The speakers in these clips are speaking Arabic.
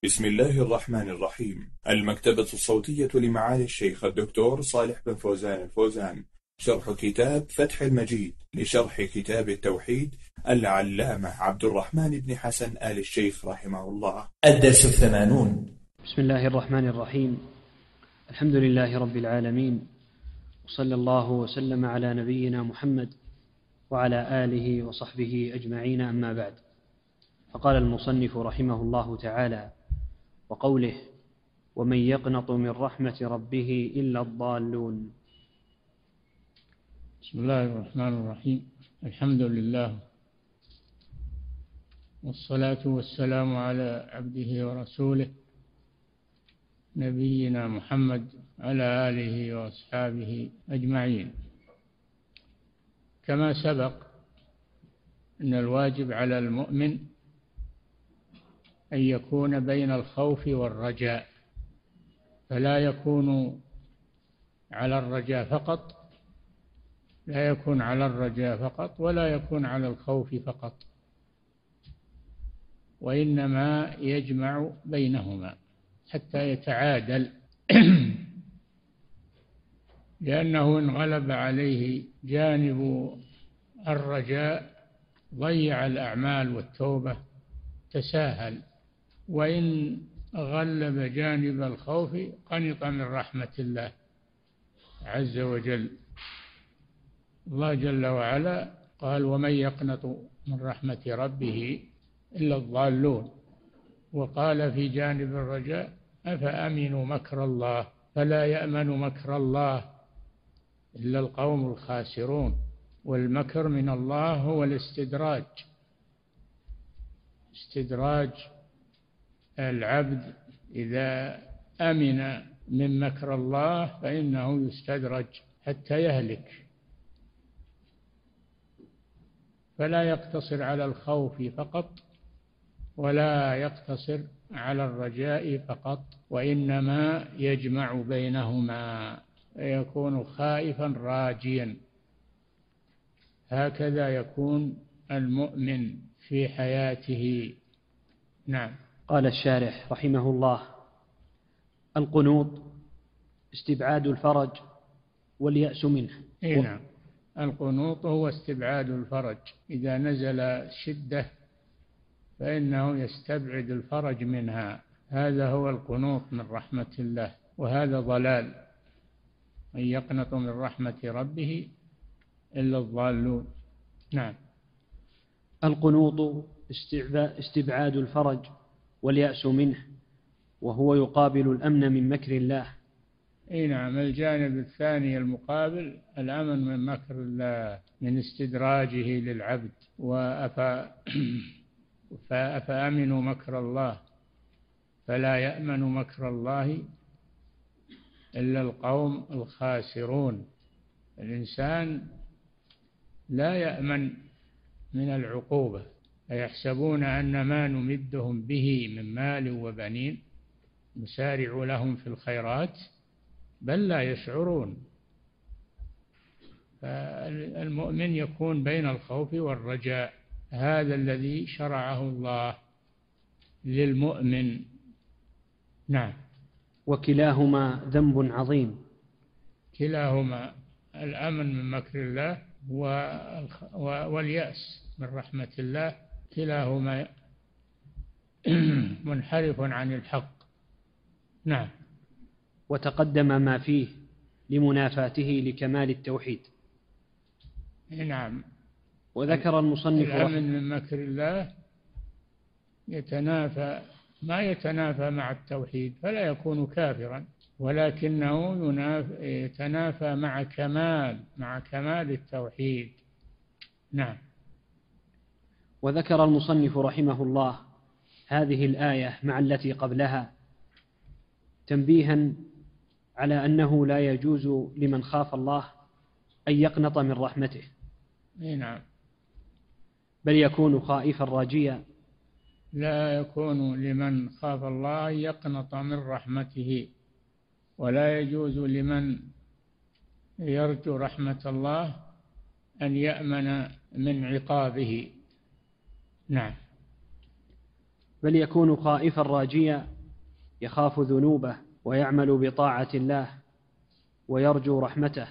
بسم الله الرحمن الرحيم. المكتبة الصوتية لمعالي الشيخ الدكتور صالح بن فوزان الفوزان، شرح كتاب فتح المجيد لشرح كتاب التوحيد العلامة عبد الرحمن بن حسن آل الشيخ رحمه الله. الدرس 80. بسم الله الرحمن الرحيم. الحمد لله رب العالمين، وصلى الله وسلم على نبينا محمد وعلى آله وصحبه أجمعين، أما بعد. فقال المصنف رحمه الله تعالى: وقوله: ومن يقنط من رحمة ربه إلا الضالون. بسم الله الرحمن الرحيم. الحمد لله، والصلاة والسلام على عبده ورسوله نبينا محمد على آله وأصحابه أجمعين. كما سبق أن الواجب على المؤمن أن يكون بين الخوف والرجاء، فلا يكون على الرجاء فقط، لا يكون على الرجاء فقط ولا يكون على الخوف فقط، وإنما يجمع بينهما حتى يتعادل لأنه إن غلب عليه جانب الرجاء ضيع الأعمال والتوبة، تساهل، وإن غلب جانب الخوف قنط من رحمة الله عز وجل. الله جل وعلا قال: ومن يقنط من رحمة ربه إلا الضالون. وقال في جانب الرجاء: أفأمنوا مكر الله فلا يأمن مكر الله إلا القوم الخاسرون. والمكر من الله هو الاستدراج، استدراج العبد إذا أمن من مكر الله فإنه يستدرج حتى يهلك، فلا يقتصر على الخوف فقط ولا يقتصر على الرجاء فقط، وإنما يجمع بينهما، يكون خائفا راجيا. هكذا يكون المؤمن في حياته. نعم. قال الشارح رحمه الله: القنوط استبعاد الفرج واليأس منه. نعم، القنوط هو استبعاد الفرج، إذا نزل شدة فإنه يستبعد الفرج منها، هذا هو القنوط من رحمة الله، وهذا ضلال. من يقنط من رحمة ربه إلا الضالون. نعم. القنوط استبعاد الفرج واليأس منه، وهو يقابل الأمن من مكر الله. نعم، الجانب الثاني المقابل الأمن من مكر الله، من استدراجه للعبد. فأمنوا مكر الله فلا يأمن مكر الله إلا القوم الخاسرون. الإنسان لا يأمن من العقوبة، أيحسبون أن ما نمدهم به من مال وبنين نسارع لهم في الخيرات بل لا يشعرون. فالمؤمن يكون بين الخوف والرجاء، هذا الذي شرعه الله للمؤمن. نعم. وكلاهما ذنب عظيم. كلاهما، الأمن من مكر الله واليأس من رحمة الله، كلاهما منحرف عن الحق. نعم. وتقدم ما فيه لمنافاته لكمال التوحيد. نعم. وذكر المصنف الأمن من مكر الله ما يتنافى مع التوحيد فلا يكون كافرا، ولكنه يتنافى مع كمال التوحيد. نعم. وذكر المصنف رحمه الله هذه الآية مع التي قبلها تنبيها على أنه لا يجوز لمن خاف الله أن يقنط من رحمته. نعم. بل يكون خائفا راجيا. لا يكون لمن خاف الله أن يقنط من رحمته، ولا يجوز لمن يرجو رحمة الله أن يأمن من عقابه. نعم. بل يكون خائفا راجيا يخاف ذنوبه ويعمل بطاعة الله ويرجو رحمته.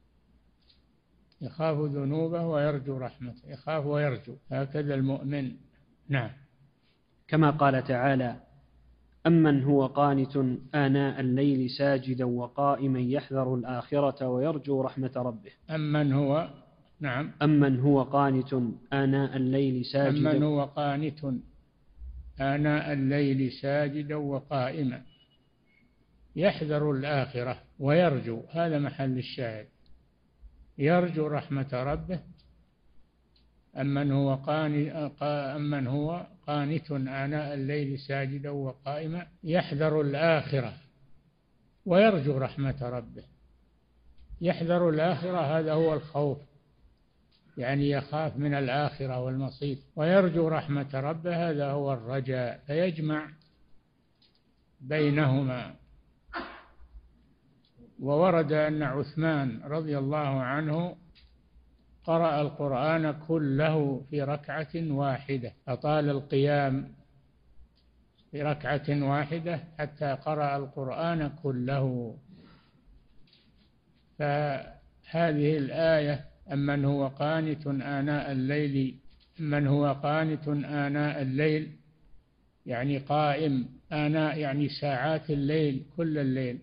يخاف ذنوبه ويرجو رحمته، يخاف ويرجو، هكذا المؤمن. نعم. كما قال تعالى: أمن هو قانت آناء الليل ساجدا وقائما يحذر الآخرة ويرجو رحمة ربه. أمن هو، نعم، أمن هو قانت آناء الليل ساجدا، أمن هو قانت آناء الليل ساجدا وقائما يحذر الآخرة ويرجو، هذا محل الشاهد، يرجو رحمة ربه. أمن هو قانت آناء الليل ساجدا وقائما يحذر الآخرة ويرجو رحمة ربه. يحذر الآخرة، هذا هو الخوف، يعني يخاف من الآخرة والمصير. ويرجو رحمة ربه، هذا هو الرجاء، فيجمع بينهما. وورد أن عثمان رضي الله عنه قرأ القرآن كله في ركعة واحدة، أطال القيام في ركعة واحدة حتى قرأ القرآن كله. فهذه الآية: أمن هو قانت آناء الليل، من هو قانت آناء الليل يعني قائم، آناء يعني ساعات الليل، كل الليل.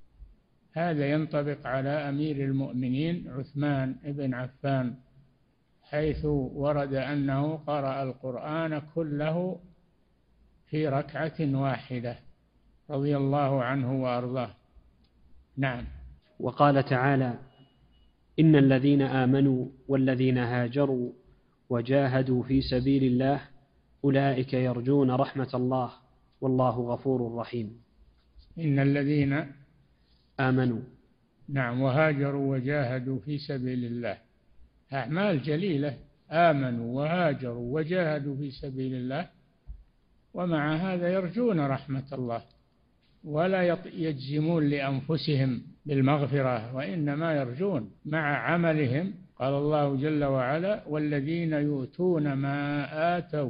هذا ينطبق على أمير المؤمنين عثمان بن عفان، حيث ورد أنه قرأ القرآن كله في ركعة واحدة رضي الله عنه وأرضاه. نعم. وقال تعالى: إن الذين آمنوا والذين هاجروا وجاهدوا في سبيل الله أولئك يرجون رحمة الله والله غفور رحيم. إن الذين آمنوا، نعم، وهاجروا وجاهدوا في سبيل الله، أعمال جليلة، آمنوا وهاجروا وجاهدوا في سبيل الله، ومع هذا يرجون رحمة الله ولا يجزمون لأنفسهم بالمغفرة، وإنما يرجون مع عملهم. قال الله جل وعلا: والذين يؤتون ما آتوا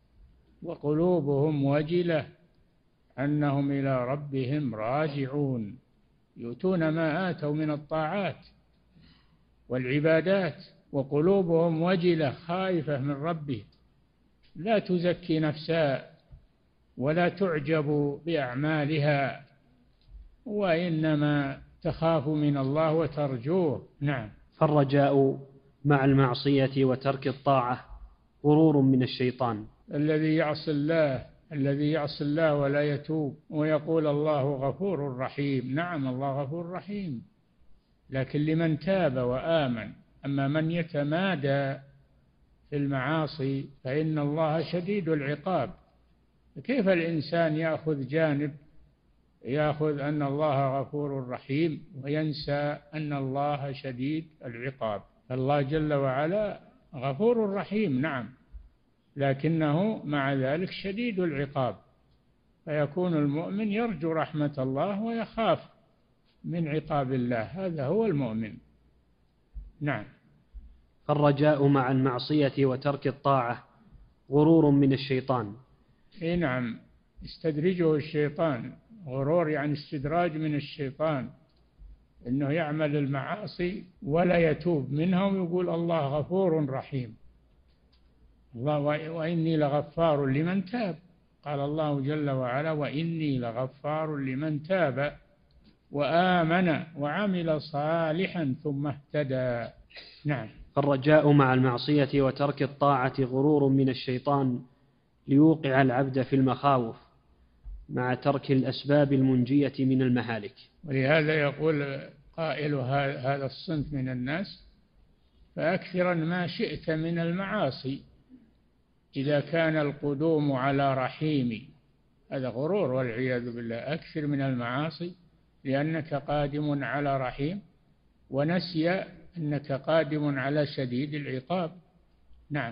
وقلوبهم وجلة أنهم إلى ربهم راجعون. يؤتون ما آتوا من الطاعات والعبادات وقلوبهم وجلة، خائفة من ربه، لا تزكي نفسها ولا تعجب بأعمالها، وإنما تخاف من الله وترجوه. نعم. فالرجاء مع المعصية وترك الطاعة غرور من الشيطان. الذي يعصي الله ولا يتوب ويقول الله غفور رحيم، نعم، الله غفور رحيم، لكن لمن تاب وآمن. أما من يتمادى في المعاصي فإن الله شديد العقاب. كيف الإنسان يأخذ جانب، يأخذ أن الله غفور رحيم وينسى أن الله شديد العقاب؟ الله جل وعلا غفور رحيم، نعم، لكنه مع ذلك شديد العقاب، فيكون المؤمن يرجو رحمة الله ويخاف من عقاب الله، هذا هو المؤمن. نعم. فالرجاء مع المعصية وترك الطاعة غرور من الشيطان. نعم، يستدرجه الشيطان، غرور يعني استدراج من الشيطان، إنه يعمل المعاصي ولا يتوب منها ويقول الله غفور رحيم. الله وإني لغفار لمن تاب، قال الله جل وعلا: وإني لغفار لمن تاب وآمن وعمل صالحا ثم اهتدى. نعم. فالرجاء مع المعصية وترك الطاعة غرور من الشيطان ليوقع العبد في المخاوف مع ترك الأسباب المنجية من المهالك. ولهذا يقول قائل هذا الصنف من الناس: فأكثرا ما شئت من المعاصي إذا كان القدوم على رحيمي. هذا غرور والعياذ بالله. أكثر من المعاصي لأنك قادم على رحيم، ونسي أنك قادم على شديد العقاب. نعم.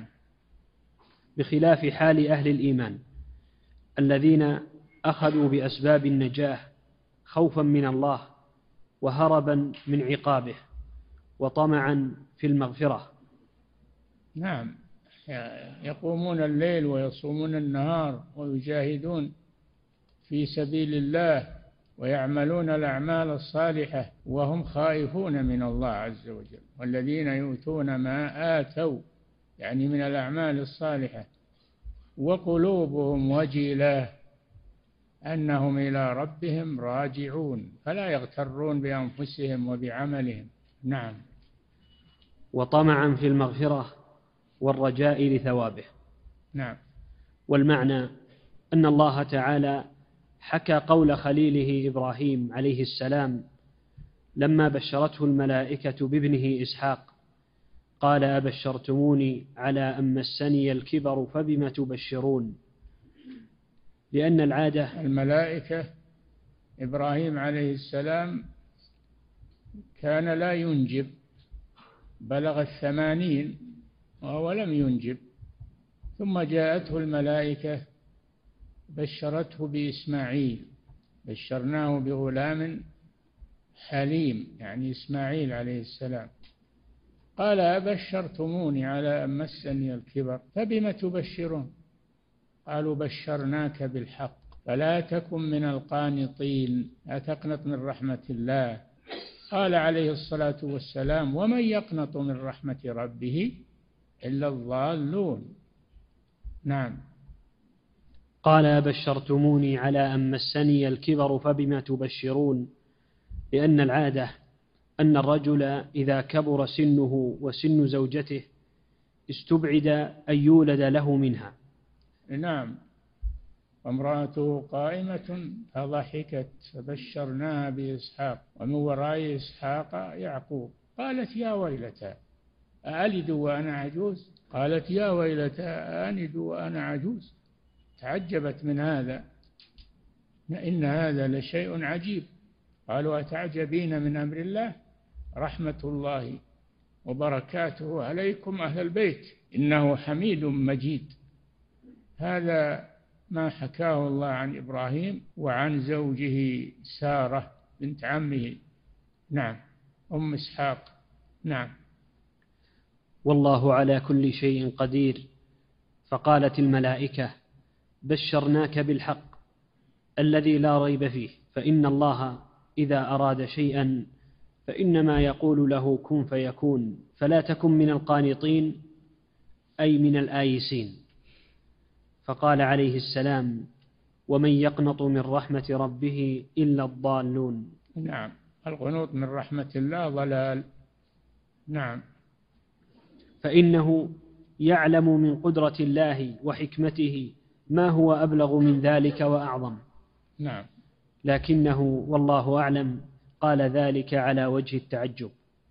بخلاف حال أهل الإيمان الذين أخذوا بأسباب النجاة خوفا من الله وهربا من عقابه وطمعا في المغفرة. نعم، يقومون الليل ويصومون النهار ويجاهدون في سبيل الله ويعملون الأعمال الصالحة وهم خائفون من الله عز وجل. والذين يؤتون ما آتوا يعني من الأعمال الصالحة وقلوبهم وجلة أنهم إلى ربهم راجعون، فلا يغترون بأنفسهم وبعملهم. نعم. وطمعا في المغفرة والرجاء لثوابه. نعم. والمعنى أن الله تعالى حكى قول خليله إبراهيم عليه السلام لما بشرته الملائكة بابنه إسحاق، قال أبشرتموني على أن مسني الكبر فبم تبشرون. لأن العادة الملائكة إبراهيم عليه السلام كان لا ينجب، بلغ 80 وهو لم ينجب، ثم جاءته الملائكة بشرته بإسماعيل، بشرناه بغلام حليم يعني إسماعيل عليه السلام. قال أبشرتموني على أن مسني الكبر فبم تبشرون؟ قالوا بشرناك بالحق فلا تكن من القانطين، لا تقنط من رحمة الله. قال عليه الصلاة والسلام ومن يقنط من رحمة ربه إلا الضالون. نعم. قال أبشرتموني على أن مسني الكبر فبم تبشرون، لأن العادة أن الرجل إذا كبر سنه وسن زوجته استبعد أن يولد له منها. نعم. وامرأته قائمة فضحكت فبشرناها بإسحاق ومن وراء إسحاق يعقوب. قالت يا ويلتى أألد وأنا عجوز؟ قالت يا ويلتى أألد وأنا عجوز؟ تعجبت من هذا، إن هذا لشيء عجيب. قالوا أتعجبين من أمر الله؟ رحمة الله وبركاته عليكم أهل البيت إنه حميد مجيد. هذا ما حكاه الله عن إبراهيم وعن زوجه سارة بنت عمه، نعم، أم إسحاق. نعم. والله على كل شيء قدير. فقالت الملائكة بشرناك بالحق الذي لا ريب فيه، فإن الله إذا أراد شيئا فإنما يقول له كن فيكون، فلا تكن من القانطين أي من الآيسين. فقال عليه السلام ومن يقنط من رحمة ربه إلا الضالون. نعم. القنوط من رحمة الله ضلال. نعم. فإنه يعلم من قدرة الله وحكمته ما هو أبلغ من ذلك وأعظم. نعم. لكنه والله أعلم قال ذلك على وجه التعجب.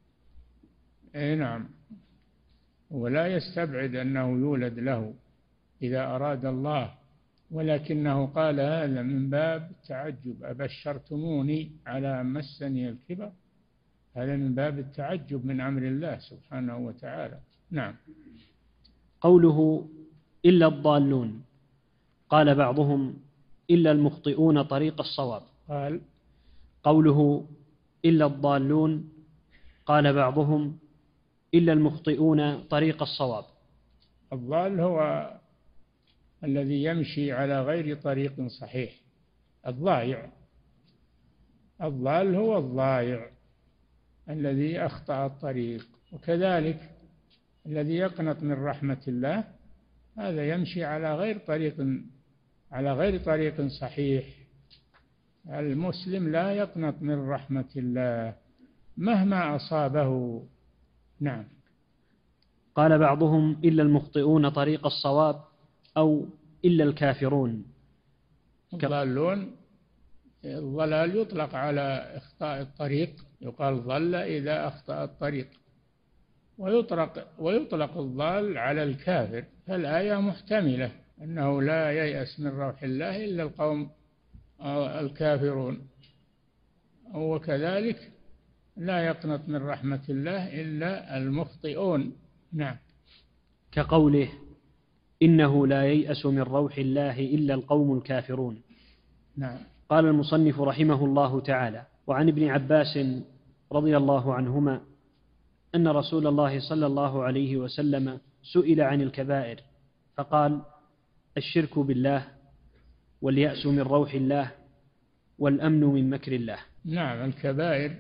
نعم. ولا يستبعد أنه يولد له إذا أراد الله، ولكنه قال هذا من باب التعجب. أبشرتموني على أن مسني الكبر، هذا من باب التعجب من أمر الله سبحانه وتعالى. نعم. قوله إلا الضالون، قال بعضهم إلا المخطئون طريق الصواب. قال قوله إلا الضالون قال بعضهم إلا المخطئون طريق الصواب. الضال هو الذي يمشي على غير طريق صحيح، الضائع. الضال هو الضائع الذي أخطأ الطريق. وكذلك الذي يقنط من رحمة الله هذا يمشي على غير طريق صحيح. المسلم لا يقنط من رحمة الله مهما أصابه. نعم. قال بعضهم إلا المخطئون طريق الصواب أو إلا الكافرون. الضالون، الضلال يطلق على إخطاء الطريق، يقال ضل إذا أخطأ الطريق، ويطلق الضال على الكافر. فالآية محتملة أنه لا ييأس من روح الله إلا القوم الكافرون، وكذلك لا يقنط من رحمة الله إلا المخطئون. نعم. كقوله إنه لا ييأس من روح الله إلا القوم الكافرون. نعم. قال المصنف رحمه الله تعالى وعن ابن عباس رضي الله عنهما أن رسول الله صلى الله عليه وسلم سئل عن الكبائر فقال الشرك بالله واليأس من روح الله والأمن من مكر الله. نعم، الكبائر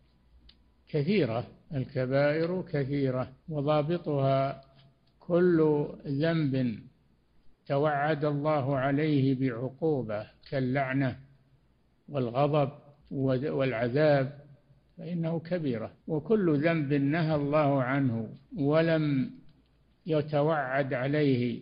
كثيرة وضابطها كل ذنب توعد الله عليه بعقوبة كاللعنة والغضب والعذاب فإنه كبيرة، وكل ذنب نهى الله عنه ولم يتوعد عليه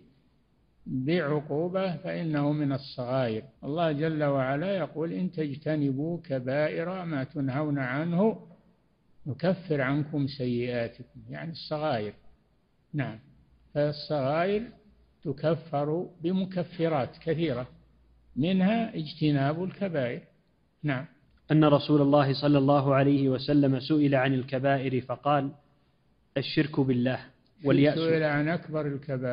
بعقوبة فإنه من الصغائر. الله جل وعلا يقول: إن تجتنبوا كبائر ما تنهون عنه نكفر عنكم سيئاتكم، يعني الصغائر. نعم، فالصغائر تكفر بمكفرات كثيرة منها اجتناب الكبائر. نعم. أن رسول الله صلى الله عليه وسلم سئل عن الكبائر فقال: الشرك بالله واليأس. سئل عن أكبر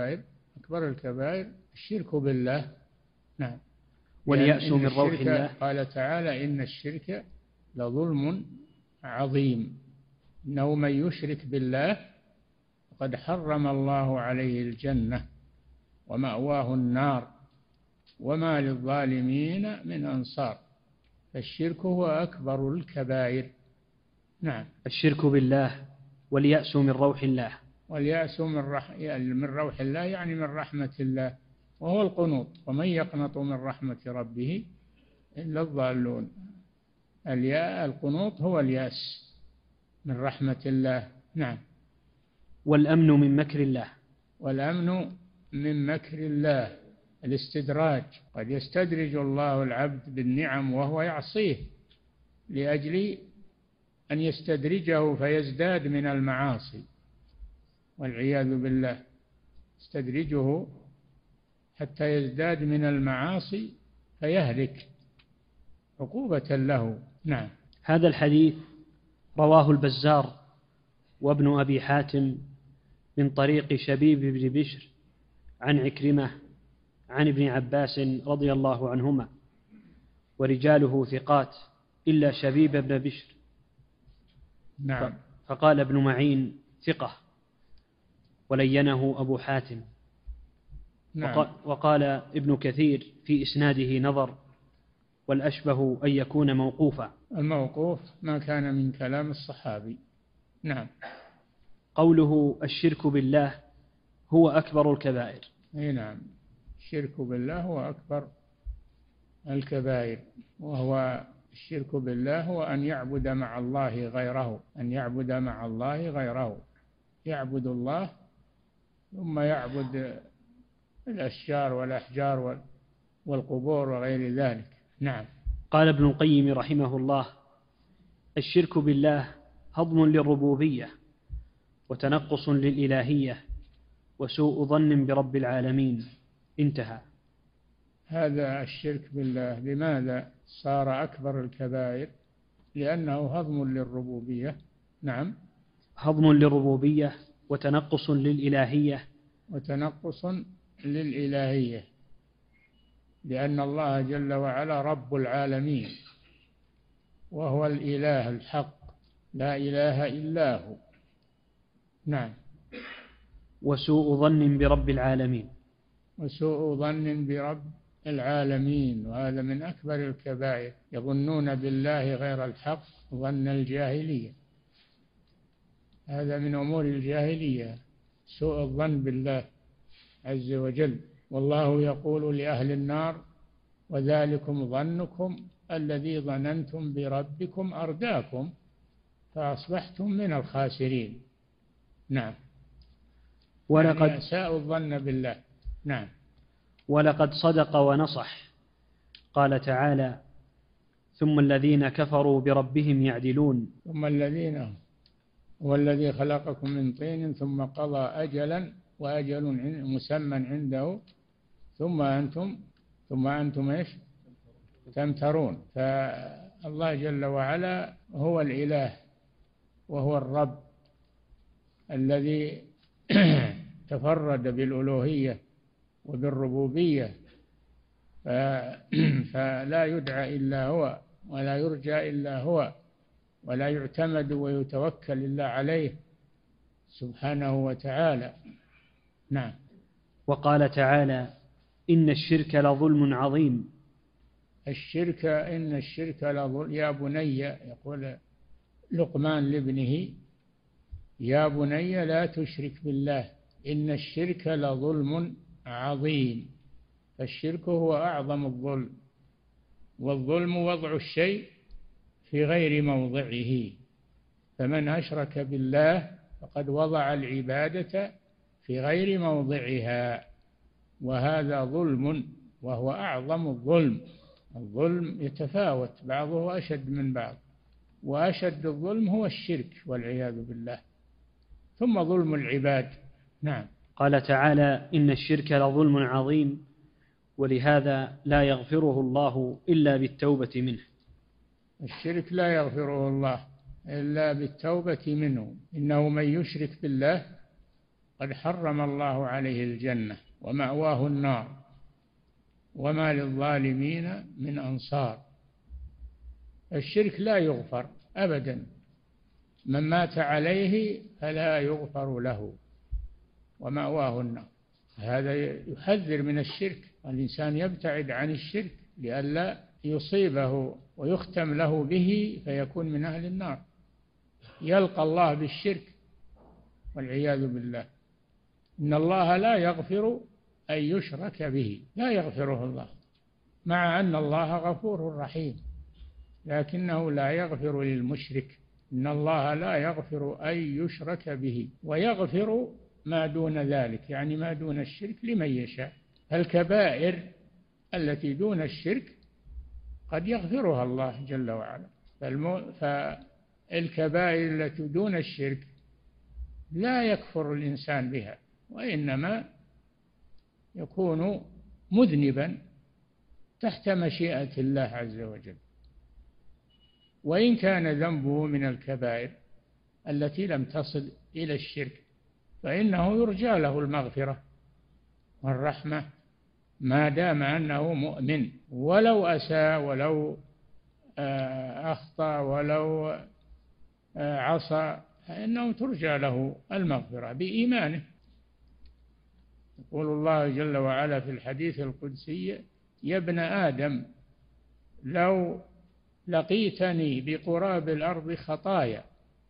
الكبائر الشرك بالله. نعم. واليأس من روح الله. قال تعالى: إن الشرك لظلم عظيم، إنه من يشرك بالله فقد حرم الله عليه الجنة ومأواه النار وما للظالمين من أنصار. فالشرك هو أكبر الكبائر. نعم. الشرك بالله واليأس من روح الله. واليأس من روح الله يعني من رحمة الله، وهو القنوط. ومن يقنط من رحمة ربه إلا الضالون. القنوط هو اليأس من رحمة الله. نعم. والأمن من مكر الله. والأمن من مكر الله الاستدراج. قد يستدرج الله العبد بالنعم وهو يعصيه لأجل أن يستدرجه فيزداد من المعاصي والعياذ بالله. يستدرجه حتى يزداد من المعاصي فيهلك عقوبة له. نعم. هذا الحديث رواه البزار وابن أبي حاتم من طريق شبيب بن بشر عن عكرمة عن ابن عباس رضي الله عنهما، ورجاله ثقات إلا شبيب بن بشر. نعم. فقال ابن معين: ثقة، ولينه أبو حاتم. نعم. وقال ابن كثير: في إسناده نظر، والأشبه أن يكون موقوفا. الموقوف ما كان من كلام الصحابي. نعم. قوله الشرك بالله هو أكبر الكبائر. نعم، الشرك بالله هو أكبر الكبائر، وهو الشرك بالله هو أن يعبد مع الله غيره، يعبد الله ثم يعبد الأشجار والأحجار والقبور وغير ذلك. نعم. قال ابن القيم رحمه الله: الشرك بالله هضم للربوبية وتنقص للإلهية وسوء ظن برب العالمين. انتهى. هذا الشرك بالله لماذا صار أكبر الكبائر؟ لأنه هضم للربوبية. نعم. هضم للربوبية وتنقص للإلهية. لأن الله جل وعلا رب العالمين، وهو الإله الحق لا إله إلا هو. نعم. وسوء ظن برب العالمين، وهذا من أكبر الكبائر. يظنون بالله غير الحق ظن الجاهلية، هذا من أمور الجاهلية، سوء الظن بالله عز وجل. والله يقول لأهل النار: وذلكم ظنكم الذي ظننتم بربكم أرداكم فأصبحتم من الخاسرين. نعم. ولقد يعني أساءوا الظن بالله. نعم. ولقد صدق ونصح. قال تعالى: ثم الذين كفروا بربهم يعدلون. ثم الذين هو الذي خلقكم من طين ثم قضى أجلا وأجل مسمى عنده ثم أنتم إيش تمترون. فالله جل وعلا هو الإله وهو الرب الذي تفرد بالألوهية وبالربوبية، فلا يدعى إلا هو ولا يرجى إلا هو ولا يعتمد ويتوكل إلا عليه سبحانه وتعالى. نعم. وقال تعالى: إن الشرك لظلم عظيم الشرك إن الشرك لظلم. يا بني، يقول لقمان لابنه: يا بني لا تشرك بالله إن الشرك لظلم عظيم. فالشرك هو أعظم الظلم، والظلم وضع الشيء في غير موضعه، فمن أشرك بالله فقد وضع العبادة في غير موضعها، وهذا ظلم وهو أعظم الظلم. الظلم يتفاوت، بعضه أشد من بعض، وأشد الظلم هو الشرك والعياذ بالله، ثم ظلم العباد. نعم. قال تعالى: إن الشرك لظلم عظيم، ولهذا لا يغفره الله إلا بالتوبة منه. الشرك لا يغفره الله إلا بالتوبة منه. إنه من يشرك بالله قد حرم الله عليه الجنة ومأواه النار وما للظالمين من أنصار. الشرك لا يغفر أبدا، من مات عليه فلا يغفر له ومأواه النار. هذا يحذر من الشرك، الإنسان يبتعد عن الشرك لئلا يصيبه ويختم له به فيكون من أهل النار، يلقى الله بالشرك والعياذ بالله. إن الله لا يغفر أن يشرك به، لا يغفره الله، مع أن الله غفور رحيم، لكنه لا يغفر للمشرك. إن الله لا يغفر أن يشرك به ويغفر ما دون ذلك، يعني ما دون الشرك، لمن يشاء. الكبائر التي دون الشرك قد يغفرها الله جل وعلا، فالكبائر التي دون الشرك لا يكفر الإنسان بها، وإنما يكون مذنبا تحت مشيئة الله عز وجل. وإن كان ذنبه من الكبائر التي لم تصل إلى الشرك فإنه يرجى له المغفرة والرحمة ما دام أنه مؤمن، ولو أساء ولو أخطأ ولو عصى فإنه ترجى له المغفرة بإيمانه. يقول الله جل وعلا في الحديث القدسي: يا ابن آدم لو لقيتني بقراب الأرض خطايا،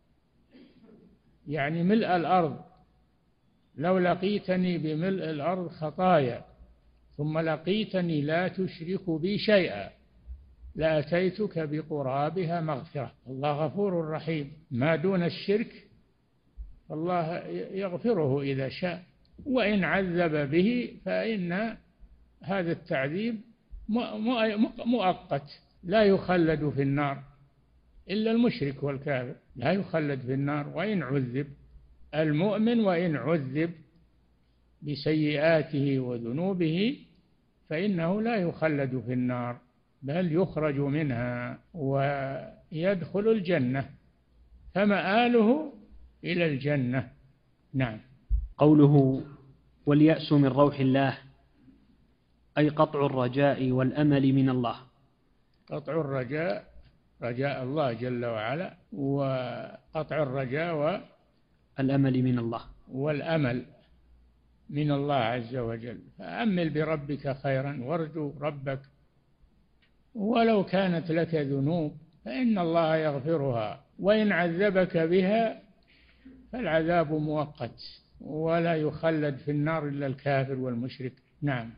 يعني ملء الأرض، لو لقيتني بملء الأرض خطايا ثم لقيتني لا تشرك بي شيئا لأتيتك بقرابها مغفرة. الله غفور رحيم، ما دون الشرك الله يغفره إذا شاء، وإن عذب به فإن هذا التعذيب مؤقت، لا يخلد في النار إلا المشرك والكافر، لا يخلد في النار وإن عذب. المؤمن وإن عذب بسيئاته وذنوبه فإنه لا يخلد في النار، بل يخرج منها ويدخل الجنة، فمآله إلى الجنة. نعم. قوله: واليأس من روح الله، أي قطع الرجاء والأمل من الله. قطع الرجاء، رجاء الله جل وعلا، وقطع الرجاء والأمل من الله، والأمل من الله عز وجل. فأمل بربك خيرا وارجو ربك، ولو كانت لك ذنوب فإن الله يغفرها، وإن عذبك بها فالعذاب مؤقت ولا يخلد في النار إلا الكافر والمشرك. نعم.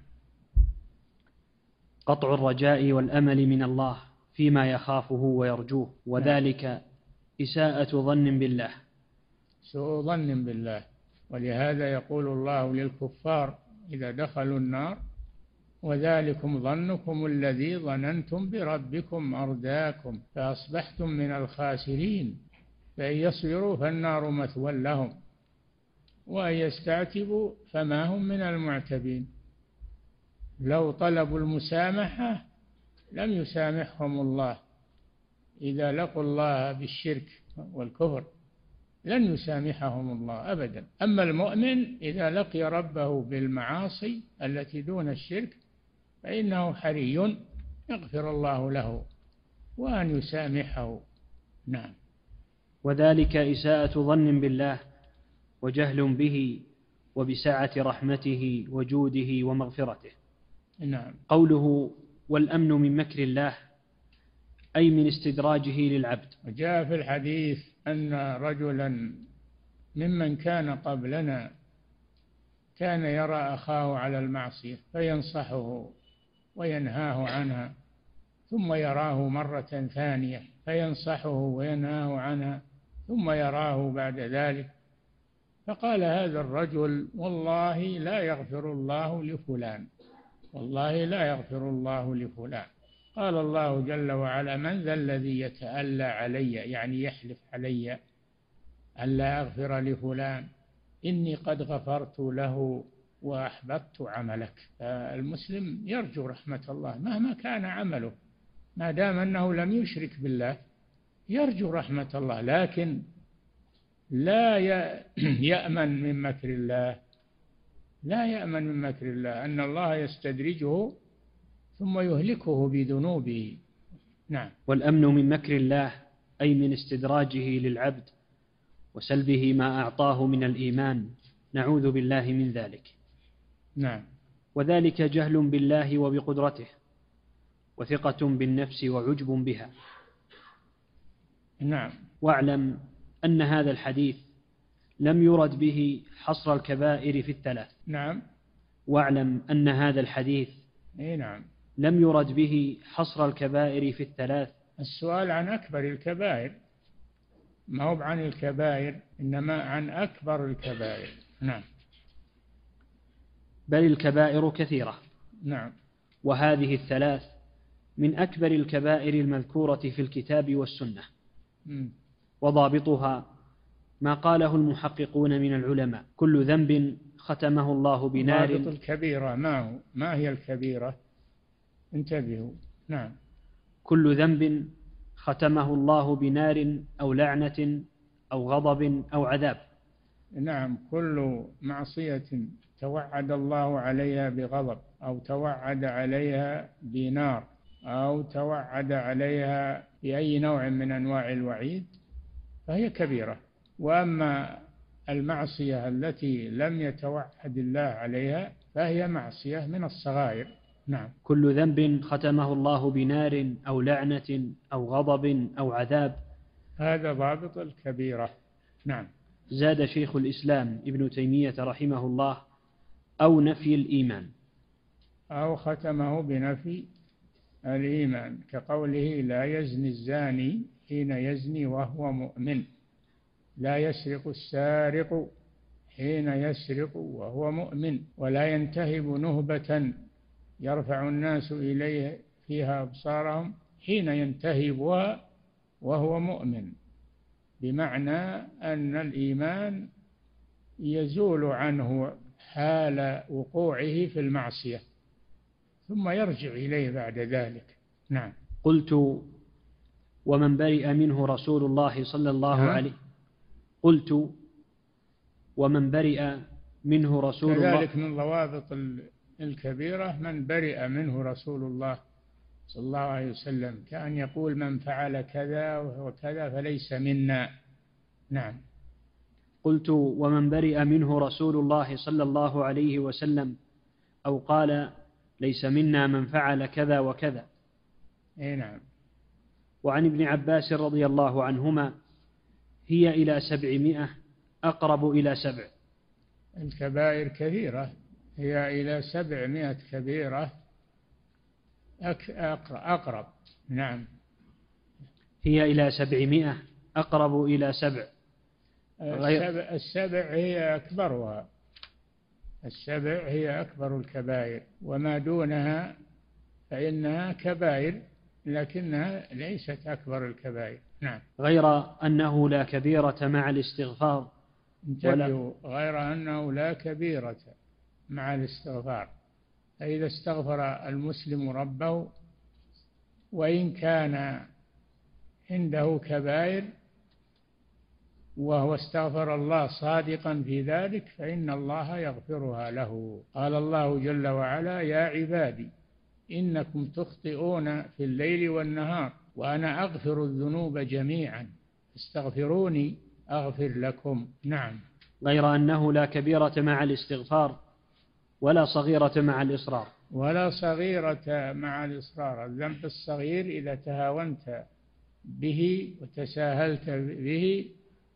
قطع الرجاء والأمل من الله فيما يخافه ويرجوه، وذلك إساءة ظن بالله، سوء ظن بالله. ولهذا يقول الله للكفار إذا دخلوا النار: وذلكم ظنكم الذي ظننتم بربكم أرداكم فأصبحتم من الخاسرين، فإن يصبروا فالنار مثوى لهم وإن يستعتبوا فما هم من المعتبين. لو طلبوا المسامحة لم يسامحهم الله، إذا لقوا الله بالشرك والكفر لن يسامحهم الله أبدا. أما المؤمن إذا لقي ربه بالمعاصي التي دون الشرك فإنه حري يغفر الله له وأن يسامحه. نعم. وذلك إساءة ظن بالله وجهل به وبسعة رحمته وجوده ومغفرته. نعم. قوله: والأمن من مكر الله أي من استدراجه للعبد. وجاء في الحديث أن رجلا ممن كان قبلنا كان يرى أخاه على المعصية فينصحه وينهاه عنها، ثم يراه مرة ثانية فينصحه وينهاه عنها، ثم يراه بعد ذلك، فقال هذا الرجل والله لا يغفر الله لفلان، والله لا يغفر الله لفلان. قال الله جل وعلا من ذا الذي يتألى علي، يعني يحلف علي ألا أغفر لفلان، إني قد غفرت له وأحببت عملك. فالمسلم يرجو رحمة الله مهما كان عمله، ما دام أنه لم يشرك بالله يرجو رحمة الله، لكن لا يأمن من مكر الله، لا يأمن من مكر الله، أن الله يستدرجه ثم يهلكه بذنوبه. نعم. والأمن من مكر الله أي من استدراجه للعبد وسلبه ما أعطاه من الإيمان، نعوذ بالله من ذلك. نعم. وذلك جهل بالله وبقدرته، وثقة بالنفس وعجب بها. نعم. واعلم أن هذا الحديث لم يرد به حصر الكبائر في الثلاث. نعم. واعلم أن هذا الحديث نعم لم يرد به حصر الكبائر في الثلاث. السؤال عن أكبر الكبائر، ما هو عن الكبائر، إنما عن أكبر الكبائر. نعم. بل الكبائر كثيرة. نعم. وهذه الثلاث من أكبر الكبائر المذكورة في الكتاب والسنة. وضابطها ما قاله المحققون من العلماء: كل ذنب ختمه الله بنار. ضابط الكبيرة ما هي الكبيرة؟ انتبهوا. نعم. كل ذنب ختمه الله بنار أو لعنة أو غضب أو عذاب. نعم. كل معصية توعد الله عليها بغضب، أو توعد عليها بنار، أو توعد عليها بأي نوع من أنواع الوعيد فهي كبيرة. وأما المعصية التي لم يتوعد الله عليها فهي معصية من الصغائر. نعم. كل ذنب ختمه الله بنار أو لعنة أو غضب أو عذاب، هذا ضابط الكبيرة. نعم. زاد شيخ الإسلام ابن تيمية رحمه الله: أو نفي الإيمان، أو ختمه بنفي الإيمان، كقوله لا يزني الزاني حين يزني وهو مؤمن، لا يسرق السارق حين يسرق وهو مؤمن، ولا ينتهب نهبة يرفع الناس إليه فيها أبصارهم حين ينتهبها وهو مؤمن، بمعنى أن الإيمان يزول عنه حال وقوعه في المعصية ثم يرجع إليه بعد ذلك. نعم. قلت ومن برئ منه رسول الله صلى الله عليه قلت ومن برئ منه رسول الله. كذلك من ضوابط الكبيرة من برئ منه رسول الله صلى الله عليه وسلم، كأن يقول من فعل كذا وكذا فليس منا. نعم. قلت ومن برئ منه رسول الله صلى الله عليه وسلم، أو قال ليس منا من فعل كذا وكذا. نعم. وعن ابن عباس رضي الله عنهما: هي إلى 700 أقرب إلى 7. الكبائر كثيرة، هي إلى 700 كبيرة أقرب. نعم. هي إلى 700 أقرب إلى 7. السبع هي أكبرها، السبع هي أكبر الكبائر، وما دونها فإنها كبائر لكنها ليست أكبر الكبائر. نعم. غير أنه لا كبيرة مع الاستغفار. غير أنه لا كبيرة مع الاستغفار، فإذا استغفر المسلم ربه وإن كان عنده كبائر وهو استغفر الله صادقا في ذلك فإن الله يغفرها له. قال الله جل وعلا: يا عبادي إنكم تخطئون في الليل والنهار وأنا أغفر الذنوب جميعا استغفروني أغفر لكم. نعم. غير أنه لا كبيرة مع الاستغفار ولا صغيرة مع الإصرار. ولا صغيرة مع الإصرار. الذنب الصغير إذا تهاونت به وتساهلت به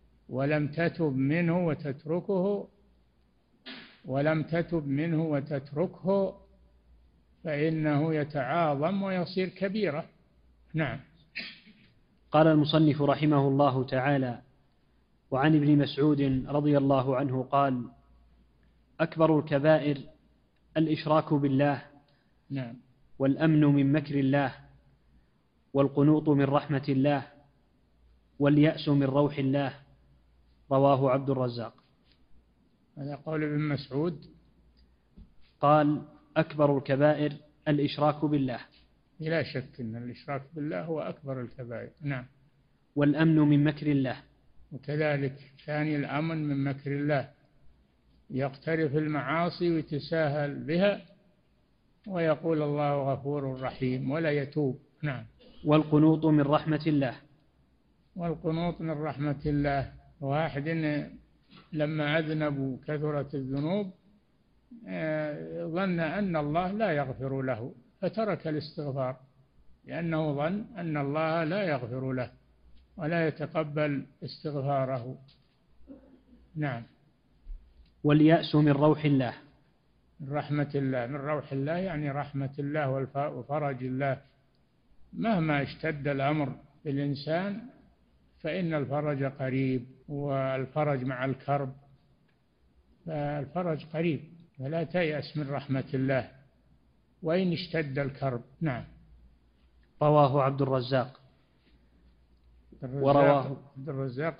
ولم تتب منه وتتركه فإنه يتعاظم ويصير كبيرة. نعم. قال المصنف رحمه الله تعالى: وعن ابن مسعود رضي الله عنه قال: أكبر الكبائر الإشراك بالله، نعم، والأمن من مكر الله، والقنوط من رحمة الله، واليأس من روح الله. رواه عبد الرزاق. هذا قول ابن مسعود. قال: أكبر الكبائر الإشراك بالله. لا شك أن الإشراك بالله هو أكبر الكبائر. نعم. والأمن من مكر الله. وكذلك ثاني الأمن من مكر الله، يقترف المعاصي ويتساهل بها ويقول الله غفور رحيم ولا يتوب. نعم. والقنوط من رحمة الله. والقنوط من رحمة الله، واحد لما أذنبوا كثرت الذنوب ظن أن الله لا يغفر له فترك الاستغفار، لأنه ظن أن الله لا يغفر له ولا يتقبل استغفاره. نعم. واليأس من روح الله. من رحمة الله، من روح الله يعني رحمة الله وفرج الله. مهما اشتد الأمر بالإنسان فإن الفرج قريب، والفرج مع الكرب، فالفرج قريب، فلا تيأس من رحمة الله وإن اشتد الكرب. نعم. رواه عبد الرزاق. عبد الرزاق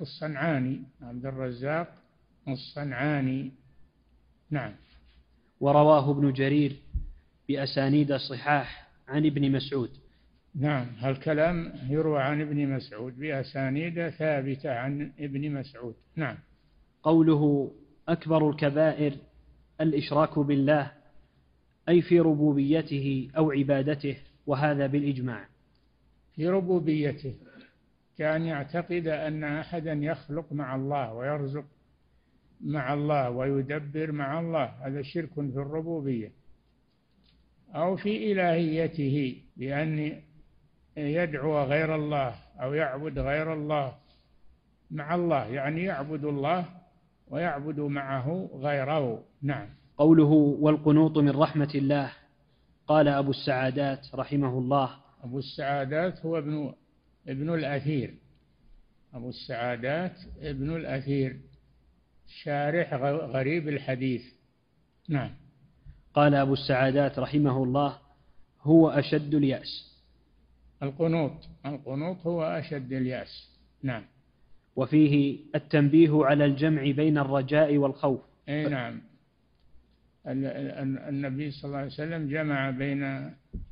الصنعاني. نعم. ورواه ابن جرير بأسانيد صحاح عن ابن مسعود. نعم. هالكلام يروى عن ابن مسعود بأسانيد ثابتة عن ابن مسعود. نعم. قوله أكبر الكبائر الإشراك بالله، أي في ربوبيته أو عبادته، وهذا بالإجماع. في ربوبيته، كان يعتقد أن أحدا يخلق مع الله ويرزق مع الله ويدبر مع الله، هذا شرك في الربوبية. أو في إلهيته، بأن يدعو غير الله أو يعبد غير الله مع الله، يعني يعبد الله ويعبد معه غيره. نعم. قوله والقنوط من رحمة الله، قال أبو السعادات رحمه الله. أبو السعادات هو ابن الأثير. أبو السعادات ابن الأثير شارح غريب الحديث. نعم. قال أبو السعادات رحمه الله: هو أشد اليأس. القنوط هو أشد اليأس. نعم. وفيه التنبيه على الجمع بين الرجاء والخوف. أي نعم. النبي صلى الله عليه وسلم جمع بين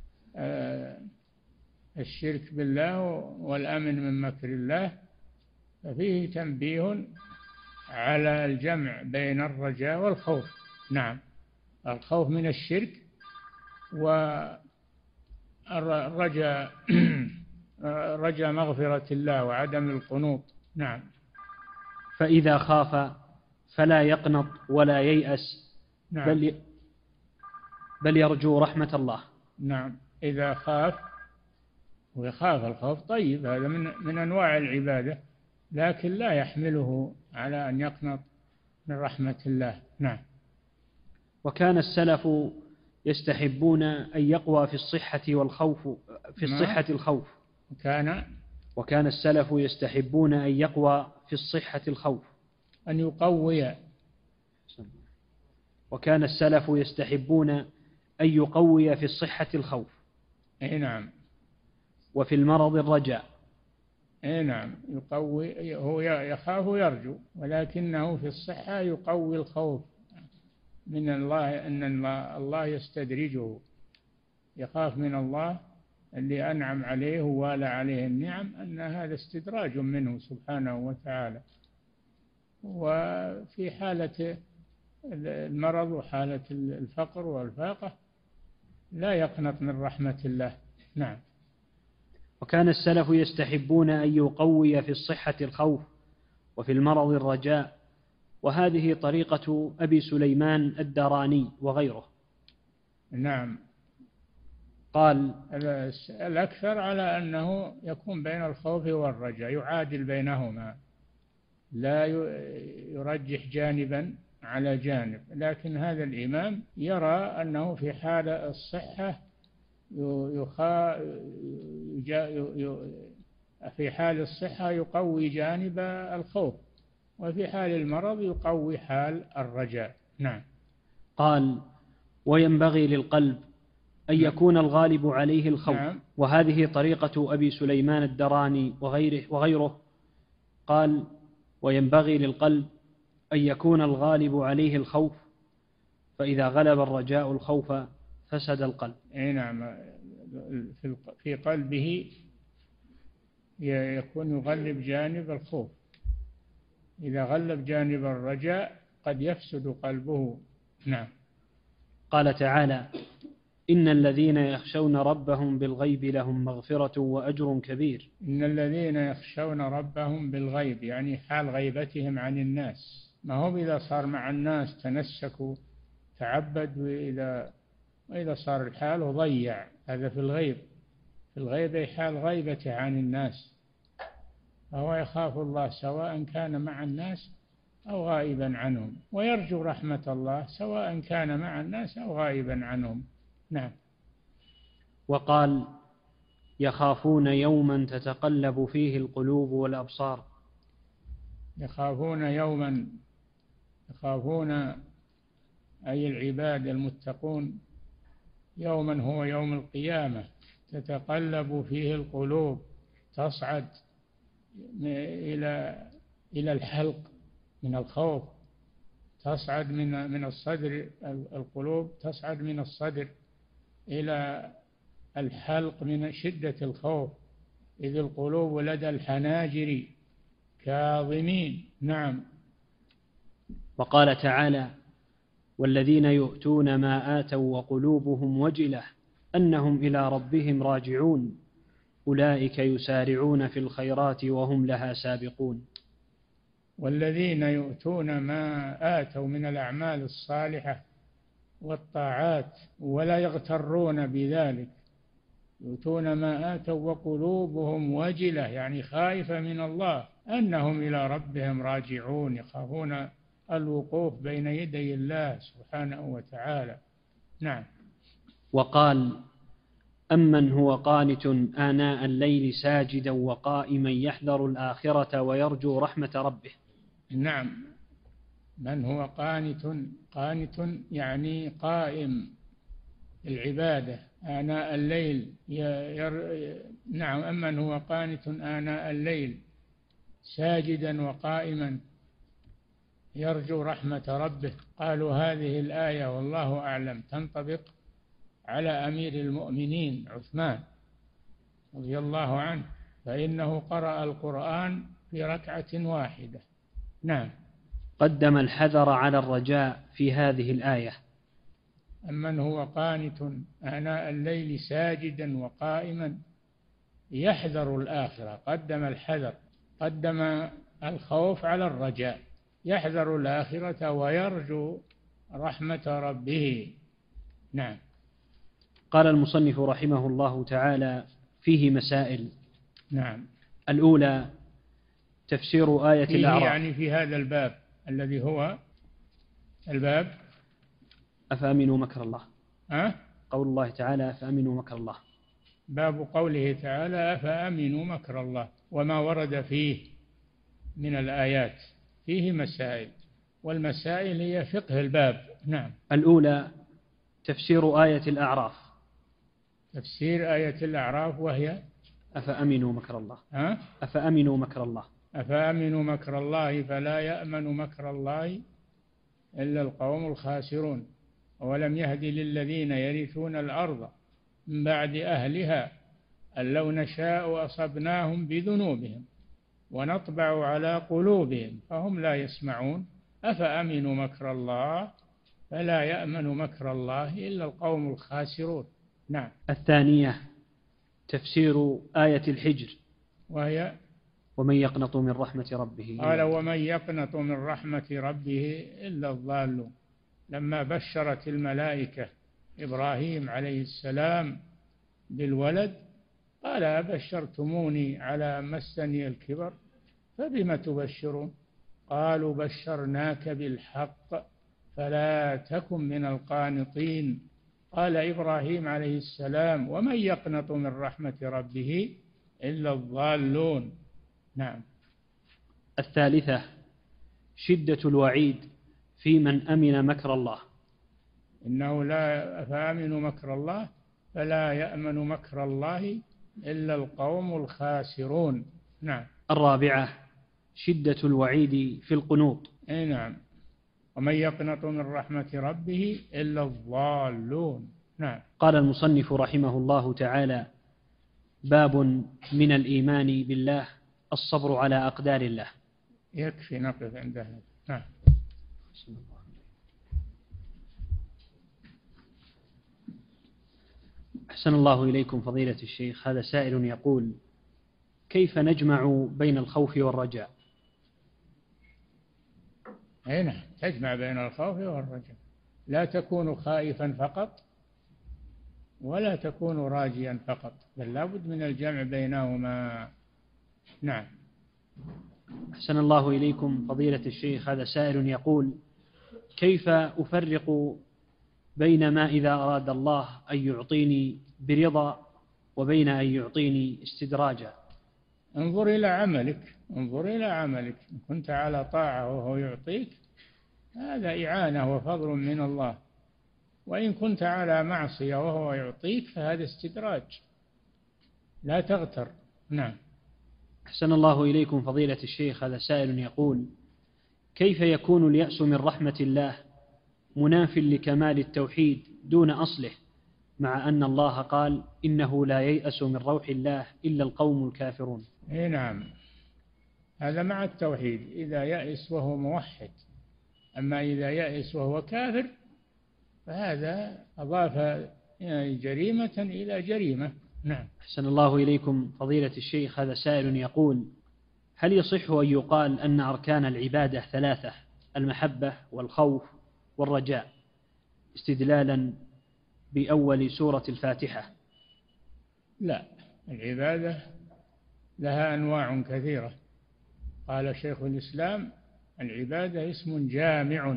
الشرك بالله والأمن من مكر الله، ففيه تنبيه على الجمع بين الرجاء والخوف. نعم. الخوف من الشرك والرجاء رجاء مغفرة الله وعدم القنوط. نعم. فإذا خاف فلا يقنط ولا ييأس. نعم. بل يرجو رحمة الله. نعم. إذا خاف، ويخاف الخوف طيب، هذا من أنواع العبادة، لكن لا يحمله على أن يقنط من رحمة الله. نعم. وكان السلف يستحبون أن يقوى في الصحة والخوف الخوف. وكان السلف يستحبون أن يقوى في الصحة الخوف. أن يقوي. وكان السلف يستحبون أن يقوي في الصحة الخوف. أي نعم. وفي المرض الرجاء. أي نعم. يقوي، هو يخاف ويرجو، ولكنه في الصحة يقوي الخوف من الله، أن الله يستدرجه، يخاف من الله اللي أنعم عليه ووالى عليه النعم أن هذا استدراج منه سبحانه وتعالى. وفي حالة المرض وحالة الفقر والفاقة لا يقنط من رحمة الله. نعم. وكان السلف يستحبون أن يقوي في الصحة الخوف وفي المرض الرجاء، وهذه طريقة أبي سليمان الداراني وغيره. نعم. قال الأكثر على أنه يكون بين الخوف والرجاء، يعادل بينهما، لا يرجح جانبا على جانب. لكن هذا الإمام يرى أنه في حال الصحة في حال الصحة يقوي جانب الخوف، وفي حال المرض يقوي حال الرجاء. نعم. قال وينبغي للقلب أن يكون الغالب عليه الخوف. نعم. وهذه طريقة أبي سليمان الدراني وغيره. قال وينبغي للقلب أن يكون الغالب عليه الخوف، فإذا غلب الرجاء الخوف فسد القلب. نعم، في قلبه يكون يغلب جانب الخوف، إذا غلب جانب الرجاء قد يفسد قلبه. نعم. قال تعالى إن الذين يخشون ربهم بالغيب لهم مغفرة وأجر كبير. إن الذين يخشون ربهم بالغيب يعني حال غيبتهم عن الناس، ما هو إذا صار مع الناس تنسكوا تعبد، وإذا صار الحال ضيع. هذا في الغيب، في الغيب أي حال غيبته عن الناس، فهو يخاف الله سواء كان مع الناس أو غائبا عنهم، ويرجو رحمة الله سواء كان مع الناس أو غائبا عنهم. نعم. وقال يخافون يوما تتقلب فيه القلوب والأبصار. يخافون يوما، يخافون أي العباد المتقون، يوما هو يوم القيامة تتقلب فيه القلوب، تصعد إلى الحلق من الخوف، تصعد من الصدر، القلوب تصعد من الصدر إلى الحلق من شدة الخوف، إذ القلوب لدى الحناجر كاظمين. نعم. وقال تعالى والذين يؤتون ما آتوا وقلوبهم وجلة أنهم إلى ربهم راجعون أولئك يسارعون في الخيرات وهم لها سابقون. والذين يؤتون ما آتوا من الأعمال الصالحة والطاعات ولا يغترون بذلك، يؤتون ما آتوا وقلوبهم وجلة يعني خائفة من الله أنهم إلى ربهم راجعون، يخافون الوقوف بين يدي الله سبحانه وتعالى. نعم. وقال أمن هو قانت آناء الليل ساجدا وقائما يحذر الآخرة ويرجو رحمة ربه. نعم. من هو قانت يعني قائم العبادة آناء الليل نعم. أمن هو قانت آناء الليل ساجدا وقائما يرجو رحمة ربه. قالوا هذه الآية والله أعلم تنطبق على أمير المؤمنين عثمان رضي الله عنه، فإنه قرأ القرآن في ركعة واحدة. نعم. قدم الحذر على الرجاء في هذه الآية. أمن هو قانت آناء الليل ساجدا وقائما يحذر الآخرة، قدم الحذر، قدم الخوف على الرجاء، يحذر الآخرة ويرجو رحمة ربه. نعم. قال المصنف رحمه الله تعالى فيه مسائل. نعم. الأولى تفسير آية الأعراف، يعني في هذا الباب الذي هو الباب أفأمنوا مكر الله. قول الله تعالى أفأمنوا مكر الله، باب قوله تعالى أفأمنوا مكر الله، وما ورد فيه من الآيات فيه مسائل، والمسائل هي فقه الباب. نعم. الأولى تفسير آية الأعراف، تفسير آية الأعراف وهي أفأمنوا مكر الله. أفأمنوا مكر الله، أفأمنوا مكر الله فلا يأمن مكر الله إلا القوم الخاسرون، ولم يهد للذين يرثون الأرض من بعد أهلها أن لو نشاء أصبناهم بذنوبهم ونطبع على قلوبهم فهم لا يسمعون أفأمنوا مكر الله فلا يأمن مكر الله إلا القوم الخاسرون. نعم. الثانية تفسير آية الحجر وهي ومن يقنط من رحمة ربه. قال ومن يقنط من رحمة ربه إلا الضالون، لما بشرت الملائكة إبراهيم عليه السلام بالولد؟ قال أبشرتموني على مسني الكبر فبم تبشرون؟ قالوا بشرناك بالحق فلا تكن من القانطين. قال إبراهيم عليه السلام ومن يقنط من رحمة ربه إلا الضالون. نعم. الثالثة شدة الوعيد في من أمن مكر الله. إنه لا فآمنوا مكر الله فلا يأمن مكر الله إلا القوم الخاسرون. نعم. الرابعة شدة الوعيد في القنوط. أي نعم. ومن يقنط من رحمة ربه إلا الضالون. نعم. قال المصنف رحمه الله تعالى: باب من الإيمان بالله الصبر على أقدار الله. يكفي نقف عند هذا. نعم. أحسن الله إليكم فضيلة الشيخ. هذا سائل يقول: كيف نجمع بين الخوف والرجاء؟ أي نعم، تجمع بين الخوف والرجاء. لا تكون خائفا فقط ولا تكون راجيا فقط، بل لا بد من الجمع بينهما. نعم. أحسن الله إليكم فضيلة الشيخ. هذا سائل يقول: كيف أفرق بين ما إذا أراد الله أن يعطيني برضا وبين أن يعطيني استدراجا؟ انظر إلى عملك، انظر إلى عملك. إن كنت على طاعة وهو يعطيك هذا إعانة وفضل من الله، وإن كنت على معصية وهو يعطيك فهذا استدراج. لا تغتر. نعم. أحسن الله إليكم فضيلة الشيخ. هذا سائل يقول: كيف يكون اليأس من رحمة الله مناف لكمال التوحيد دون أصله، مع أن الله قال: إنه لا ييأس من روح الله إلا القوم الكافرون؟ إيه نعم، هذا مع التوحيد إذا يأس وهو موحد. أما إذا يأس وهو كافر فهذا أضاف جريمة إلى جريمة. نعم. أحسن الله إليكم فضيلة الشيخ. هذا سائل يقول: هل يصح أن يقال أن أركان العبادة ثلاثة: المحبة والخوف والرجاء، استدلالا بأول سورة الفاتحة؟ لا، العبادة لها أنواع كثيرة. قال شيخ الإسلام: العبادة اسم جامع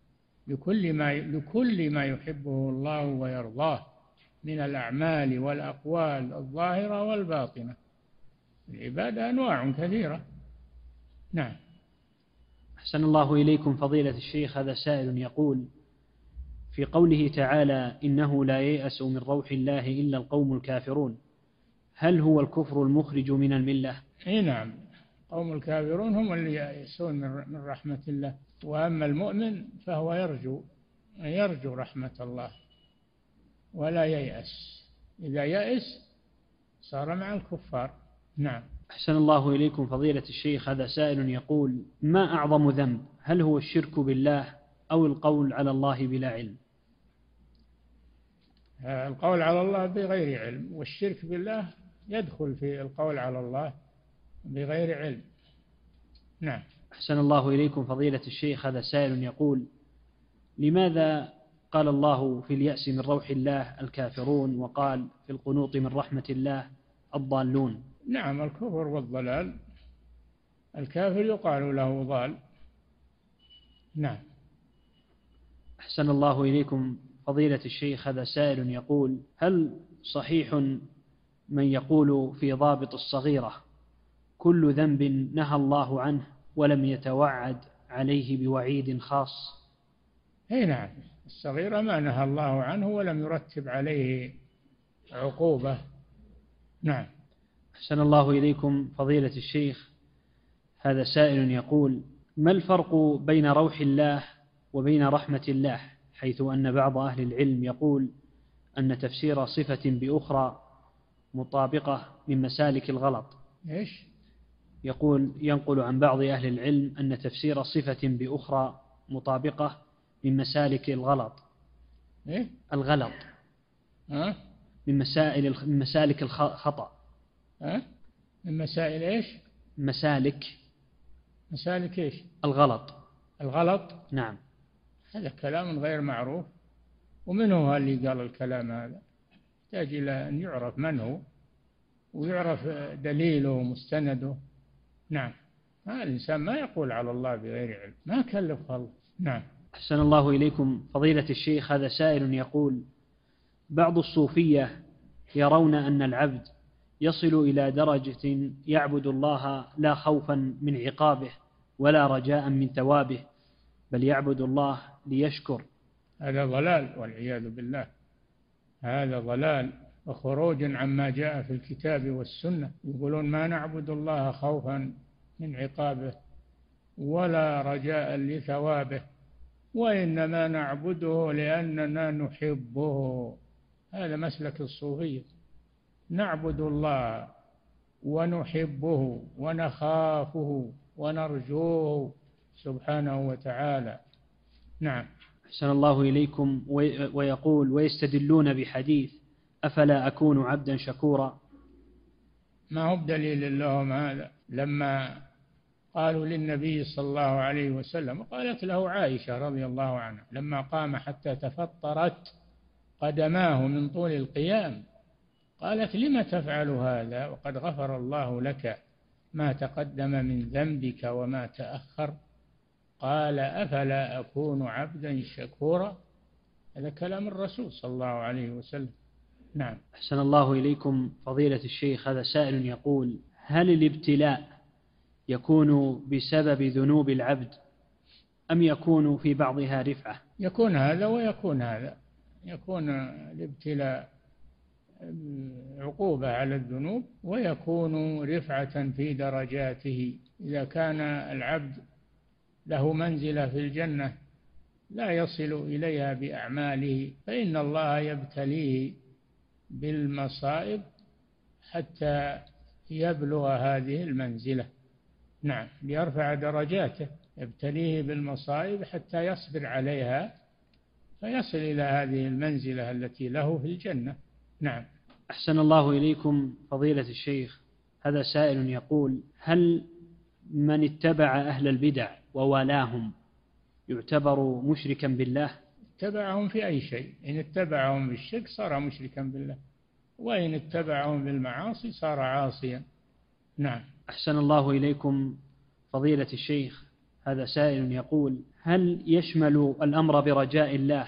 لكل ما يحبه الله ويرضاه من الأعمال والأقوال الظاهرة والباطنة. العبادة أنواع كثيرة. نعم. أحسن الله إليكم فضيلة الشيخ. هذا سائل يقول: في قوله تعالى: إنه لا ييأس من روح الله إلا القوم الكافرون، هل هو الكفر المخرج من الملة؟ أي نعم، قوم الكافرون هم اللي ييأسون من رحمة الله، وأما المؤمن فهو يرجو رحمة الله ولا ييأس. إذا يأس صار مع الكفار. نعم. أحسن الله إليكم فضيلة الشيخ. هذا سائل يقول: ما أعظم ذنب، هل هو الشرك بالله أو القول على الله بلا علم؟ القول على الله بغير علم، والشرك بالله يدخل في القول على الله بغير علم. نعم. أحسن الله إليكم فضيلة الشيخ. هذا سائل يقول: لماذا قال الله في اليأس من روح الله الكافرون، وقال في القنوط من رحمة الله الضالون؟ نعم، الكفر والضلال، الكافر يقال له ضال. نعم. أحسن الله إليكم فضيلة الشيخ. هذا سائل يقول: هل صحيح من يقول في ضابط الصغيرة: كل ذنب نهى الله عنه ولم يتوعد عليه بوعيد خاص؟ اي نعم، الصغيرة ما نهى الله عنه ولم يرتب عليه عقوبة. نعم. أحسن الله إليكم فضيلة الشيخ. هذا سائل يقول: ما الفرق بين روح الله وبين رحمة الله، حيث أن بعض أهل العلم يقول أن تفسير صفة بأخرى مطابقة من مسالك الغلط؟ إيش؟ يقول: ينقل عن بعض أهل العلم أن تفسير صفة بأخرى مطابقة من مسالك الغلط. إيه؟ الغلط. من مسالك الخطأ. من مسائل إيش؟ مسالك إيش؟ الغلط. الغلط. نعم. هذا كلام غير معروف. ومن هو اللي قال الكلام هذا؟ يحتاج إلى أن يعرف من هو ويعرف دليله ومستنده. نعم. الإنسان ما يقول على الله بغير علم، ما كلف الله. نعم. أحسن الله إليكم فضيلة الشيخ. هذا سائل يقول: بعض الصوفية يرون أن العبد يصل إلى درجة يعبد الله لا خوفا من عقابه ولا رجاء من ثوابه، بل يعبد الله ليشكر. هذا ضلال والعياذ بالله، هذا ضلال وخروج عما جاء في الكتاب والسنة. يقولون ما نعبد الله خوفا من عقابه ولا رجاء لثوابه، وإنما نعبده لأننا نحبه. هذا مسلك الصوفية، نعبد الله ونحبه ونخافه ونرجوه سبحانه وتعالى. نعم. أحسن الله إليكم. ويقول: ويستدلون بحديث أفلا أكون عبدا شكورا. ما هو بدليل لهم هذا؟ لما قالوا للنبي صلى الله عليه وسلم، قالت له عائشة رضي الله عنها لما قام حتى تفطرت قدماه من طول القيام، قالت: لم تفعل هذا وقد غفر الله لك ما تقدم من ذنبك وما تأخر؟ قال: أفلا أكون عبدا شكورا. هذا كلام الرسول صلى الله عليه وسلم. نعم. أحسن الله إليكم فضيلة الشيخ. هذا سائل يقول: هل الابتلاء يكون بسبب ذنوب العبد أم يكون في بعضها رفعة؟ يكون هذا ويكون هذا. يكون الابتلاء عقوبة على الذنوب، ويكون رفعة في درجاته. إذا كان العبد له منزلة في الجنة لا يصل إليها بأعماله، فإن الله يبتليه بالمصائب حتى يبلغ هذه المنزلة. نعم، ليرفع درجاته، يبتليه بالمصائب حتى يصبر عليها فيصل إلى هذه المنزلة التي له في الجنة. نعم. أحسن الله إليكم فضيلة الشيخ. هذا سائل يقول: هل من اتبع أهل البدع ووالاهم يعتبر مشركا بالله؟ اتبعهم في أي شيء، إن اتبعهم بالشرك صار مشركا بالله، وإن اتبعهم بالمعاصي صار عاصيا. نعم. أحسن الله إليكم فضيلة الشيخ. هذا سائل يقول: هل يشمل الأمر برجاء الله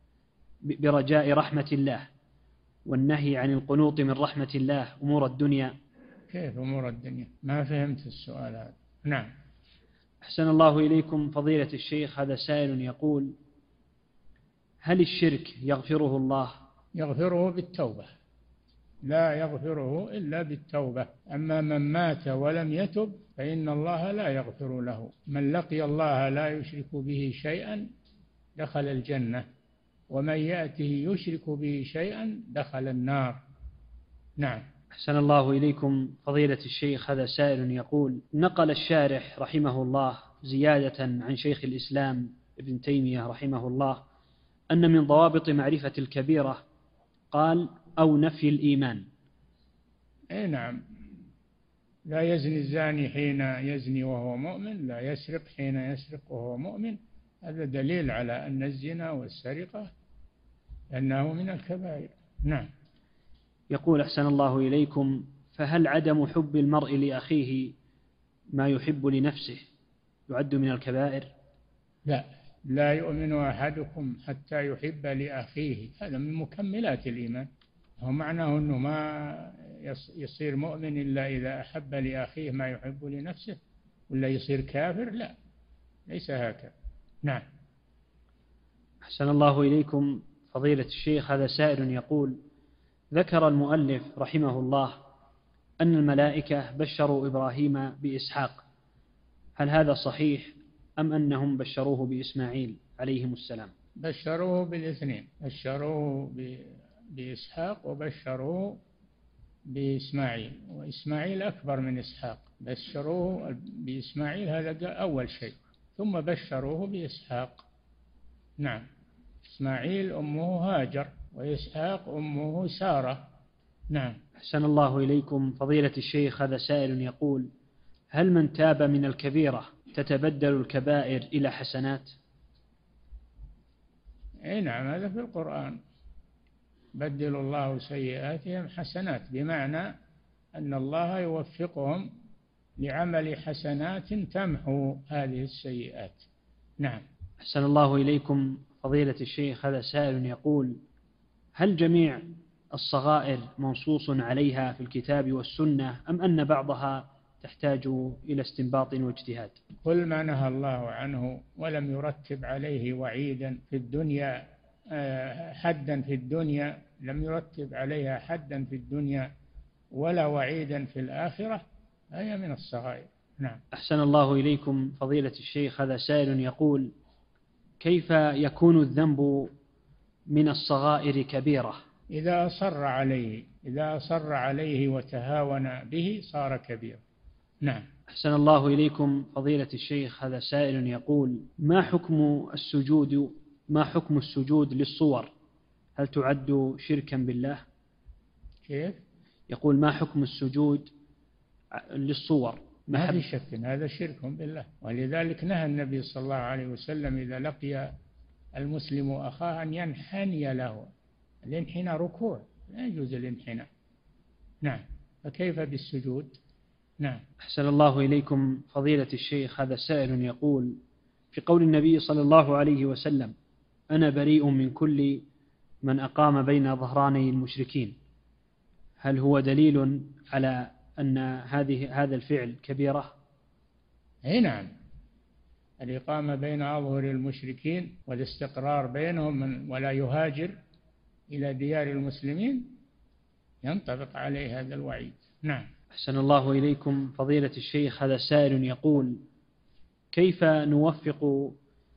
برجاء رحمة الله والنهي عن القنوط من رحمة الله أمور الدنيا؟ كيف أمور الدنيا؟ ما فهمت السؤال هذا. نعم. أحسن الله إليكم فضيلة الشيخ. هذا سائل يقول: هل الشرك يغفره الله؟ يغفره بالتوبة، لا يغفره إلا بالتوبة. أما من مات ولم يتب فإن الله لا يغفر له. من لقي الله لا يشرك به شيئا دخل الجنة، ومن يأته يشرك به شيئا دخل النار. نعم. أحسن الله إليكم فضيلة الشيخ. هذا سائل يقول: نقل الشارح رحمه الله زيادة عن شيخ الإسلام ابن تيمية رحمه الله أن من ضوابط معرفة الكبيرة قال: أو نفي الإيمان. أي نعم. لا يزني الزاني حين يزني وهو مؤمن، لا يسرق حين يسرق وهو مؤمن. هذا دليل على أن الزنا والسرقة أنه من الكبائر. نعم. يقول: أحسن الله إليكم، فهل عدم حب المرء لأخيه ما يحب لنفسه يعد من الكبائر؟ لا، لا يؤمن أحدكم حتى يحب لأخيه، هذا من مكملات الإيمان. هو معناه أنه ما يصير مؤمن إلا إذا أحب لأخيه ما يحب لنفسه، ولا يصير كافر. لا، ليس هكذا. نعم. أحسن الله إليكم فضيلة الشيخ. هذا سائل يقول: ذكر المؤلف رحمه الله أن الملائكة بشروا إبراهيم بإسحاق، هل هذا صحيح أم أنهم بشروه بإسماعيل عليهم السلام؟ بشروه بالاثنين، بشروه بإسحاق وبشروه بإسماعيل، وإسماعيل أكبر من إسحاق. بشروه بإسماعيل هذا أول شيء، ثم بشروه بإسحاق. نعم. إسماعيل أمه هاجر، وإسحاق أمه سارة. نعم. أحسن الله إليكم فضيلة الشيخ. هذا سائل يقول: هل من تاب من الكبيرة تتبدل الكبائر إلى حسنات؟ أي نعم، هذا في القرآن. بدل الله سيئاتهم حسنات، بمعنى أن الله يوفقهم لعمل حسنات تمحو هذه السيئات. نعم. أحسن الله إليكم فضيلة الشيخ، هذا سائل يقول: هل جميع الصغائر منصوص عليها في الكتاب والسنة، أم أن بعضها تحتاج إلى استنباط واجتهاد؟ كل ما نهى الله عنه ولم يرتب عليه وعيدا في الدنيا، حدا في الدنيا، لم يرتب عليها حدا في الدنيا ولا وعيدا في الآخرة، هي من الصغائر. نعم. أحسن الله إليكم فضيلة الشيخ، هذا سائل يقول: كيف يكون الذنب من الصغائر كبيرة؟ إذا أصر عليه وتهاون به صار كبيرا. نعم. أحسن الله إليكم فضيلة الشيخ، هذا سائل يقول: ما حكم السجود للصور؟ هل تعد شركا بالله؟ كيف؟ يقول: ما حكم السجود للصور؟ ما في شك هذا شرك بالله، ولذلك نهى النبي صلى الله عليه وسلم إذا لقي المسلم أخاه أن ينحني له. الانحناء ركوع، لا يجوز الانحناء. نعم. فكيف بالسجود؟ نعم. أحسن الله إليكم فضيلة الشيخ، هذا سائل يقول: في قول النبي صلى الله عليه وسلم: أنا بريء من كل من أقام بين ظهراني المشركين، هل هو دليل على أن هذا الفعل كبيرة؟ أي نعم. الإقامة بين أظهر المشركين والاستقرار بينهم ولا يهاجر إلى ديار المسلمين ينطبق عليه هذا الوعيد. نعم. أحسن الله إليكم فضيلة الشيخ، هذا سائل يقول: كيف نوفق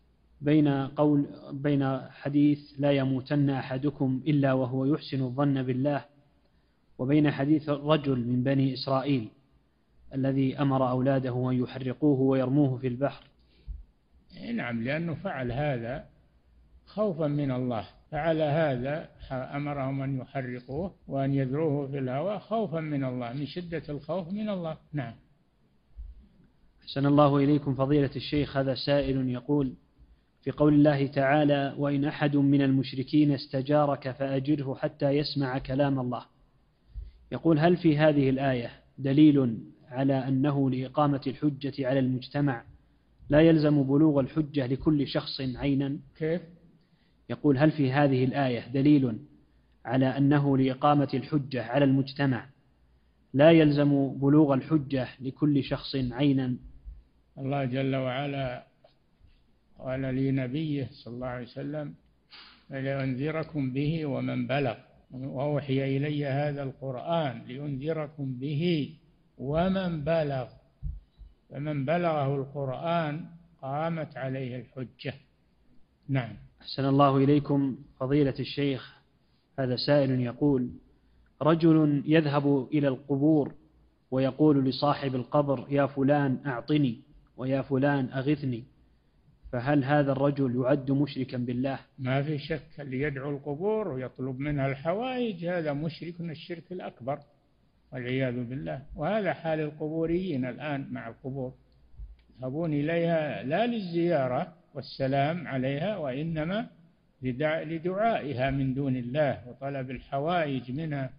بين حديث لا يموتن أحدكم إلا وهو يحسن الظن بالله، وبين حديث رجل من بني إسرائيل الذي أمر أولاده أن يحرقوه ويرموه في البحر؟ نعم، لأنه فعل هذا خوفا من الله، فعل هذا أمرهم أن يحرقوه وأن يذروه في الهواء خوفا من الله، من شدة الخوف من الله. نعم. أحسن الله إليكم فضيلة الشيخ، هذا سائل يقول: في قول الله تعالى: وإن أحد من المشركين استجارك فأجره حتى يسمع كلام الله، يقول: هل في هذه الآية دليل على أنه لإقامة الحجة على المجتمع لا يلزم بلوغ الحجة لكل شخص عينا؟ كيف؟ يقول: هل في هذه الآية دليل على أنه لإقامة الحجة على المجتمع لا يلزم بلوغ الحجة لكل شخص عينا؟ الله جل وعلا قال لنبيه صلى الله عليه وسلم: لأنذركم به ومن بلغ، وأوحي إلي هذا القرآن لأنذركم به ومن بلغ، فمن بلغه القرآن قامت عليه الحجة. نعم. أحسن الله إليكم فضيلة الشيخ، هذا سائل يقول: رجل يذهب إلى القبور ويقول لصاحب القبر: يا فلان أعطني، ويا فلان أغثني، فهل هذا الرجل يعد مشركا بالله؟ ما في شك، اللي يدعو القبور ويطلب منها الحوائج هذا مشرك من الشرك الأكبر والعياذ بالله. وهذا حال القبوريين الآن مع القبور، يذهبون إليها لا للزيارة والسلام عليها، وإنما لدعائها من دون الله وطلب الحوائج منها،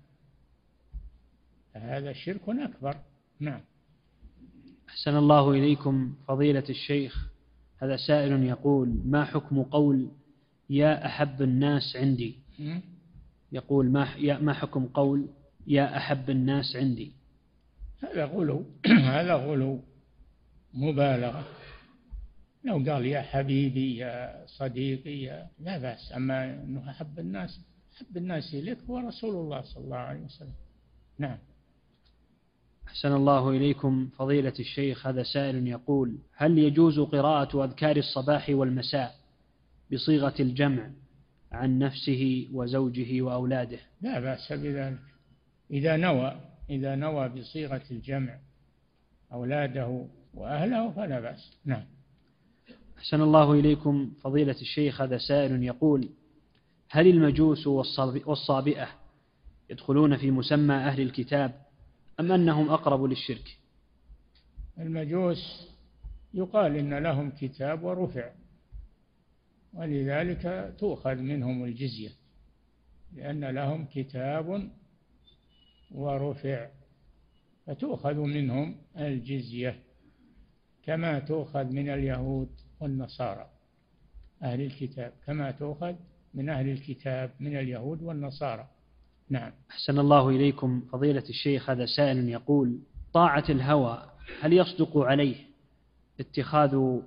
هذا شرك أكبر. نعم. أحسن الله إليكم فضيلة الشيخ، هذا سائل يقول: ما حكم قول يا أحب الناس عندي؟ يقول: ما حكم قول يا أحب الناس عندي؟ هذا غلو هذا غلو مبالغة. لو قال يا حبيبي يا صديقي لا بأس، أما أنه أحب الناس إليك هو رسول الله صلى الله عليه وسلم. نعم. أحسن الله إليكم فضيلة الشيخ، هذا سائل يقول: هل يجوز قراءة أذكار الصباح والمساء بصيغة الجمع عن نفسه وزوجه وأولاده؟ لا بأس بذلك، إذا نوى بصيغة الجمع أولاده وأهله فلا بأس. نعم. أحسن الله إليكم فضيلة الشيخ، هذا سائل يقول: هل المجوس والصابئة يدخلون في مسمى أهل الكتاب أم أنهم أقرب للشرك؟ المجوس يقال إن لهم كتاب ورفع، ولذلك تؤخذ منهم الجزية، لأن لهم كتاب ورفع، فتؤخذ منهم الجزية كما تؤخذ من اليهود والنصارى أهل الكتاب، كما تؤخذ من أهل الكتاب من اليهود والنصارى. نعم. أحسن الله إليكم فضيلة الشيخ، هذا سائل يقول: طاعة الهوى هل يصدق عليه اتخاذها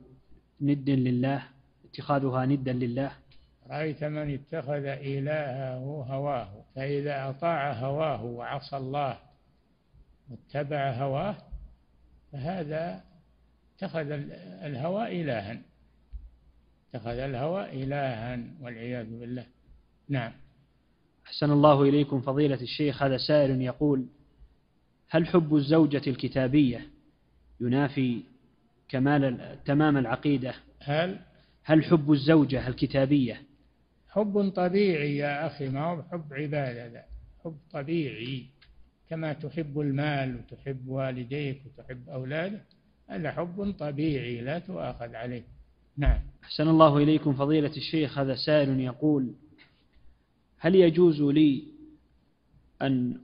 ندا لله؟ رأيت من اتخذ إلهه هواه، فإذا أطاع هواه وعصى الله واتبع هواه فهذا اتخذ الهوى إلها، اتخذ الهوى إلها والعياذ بالله. نعم. أحسن الله إليكم فضيلة الشيخ، هذا سائل يقول: هل حب الزوجة الكتابية ينافي تمام العقيدة؟ هل حب الزوجة الكتابية حب طبيعي يا أخي، ما هو حب عبادة، لا، حب طبيعي، كما تحب المال وتحب والديك وتحب أولادك، هذا حب طبيعي لا تؤاخذ عليه. نعم. أحسن الله إليكم فضيلة الشيخ، هذا سائل يقول: هل يجوز لي أن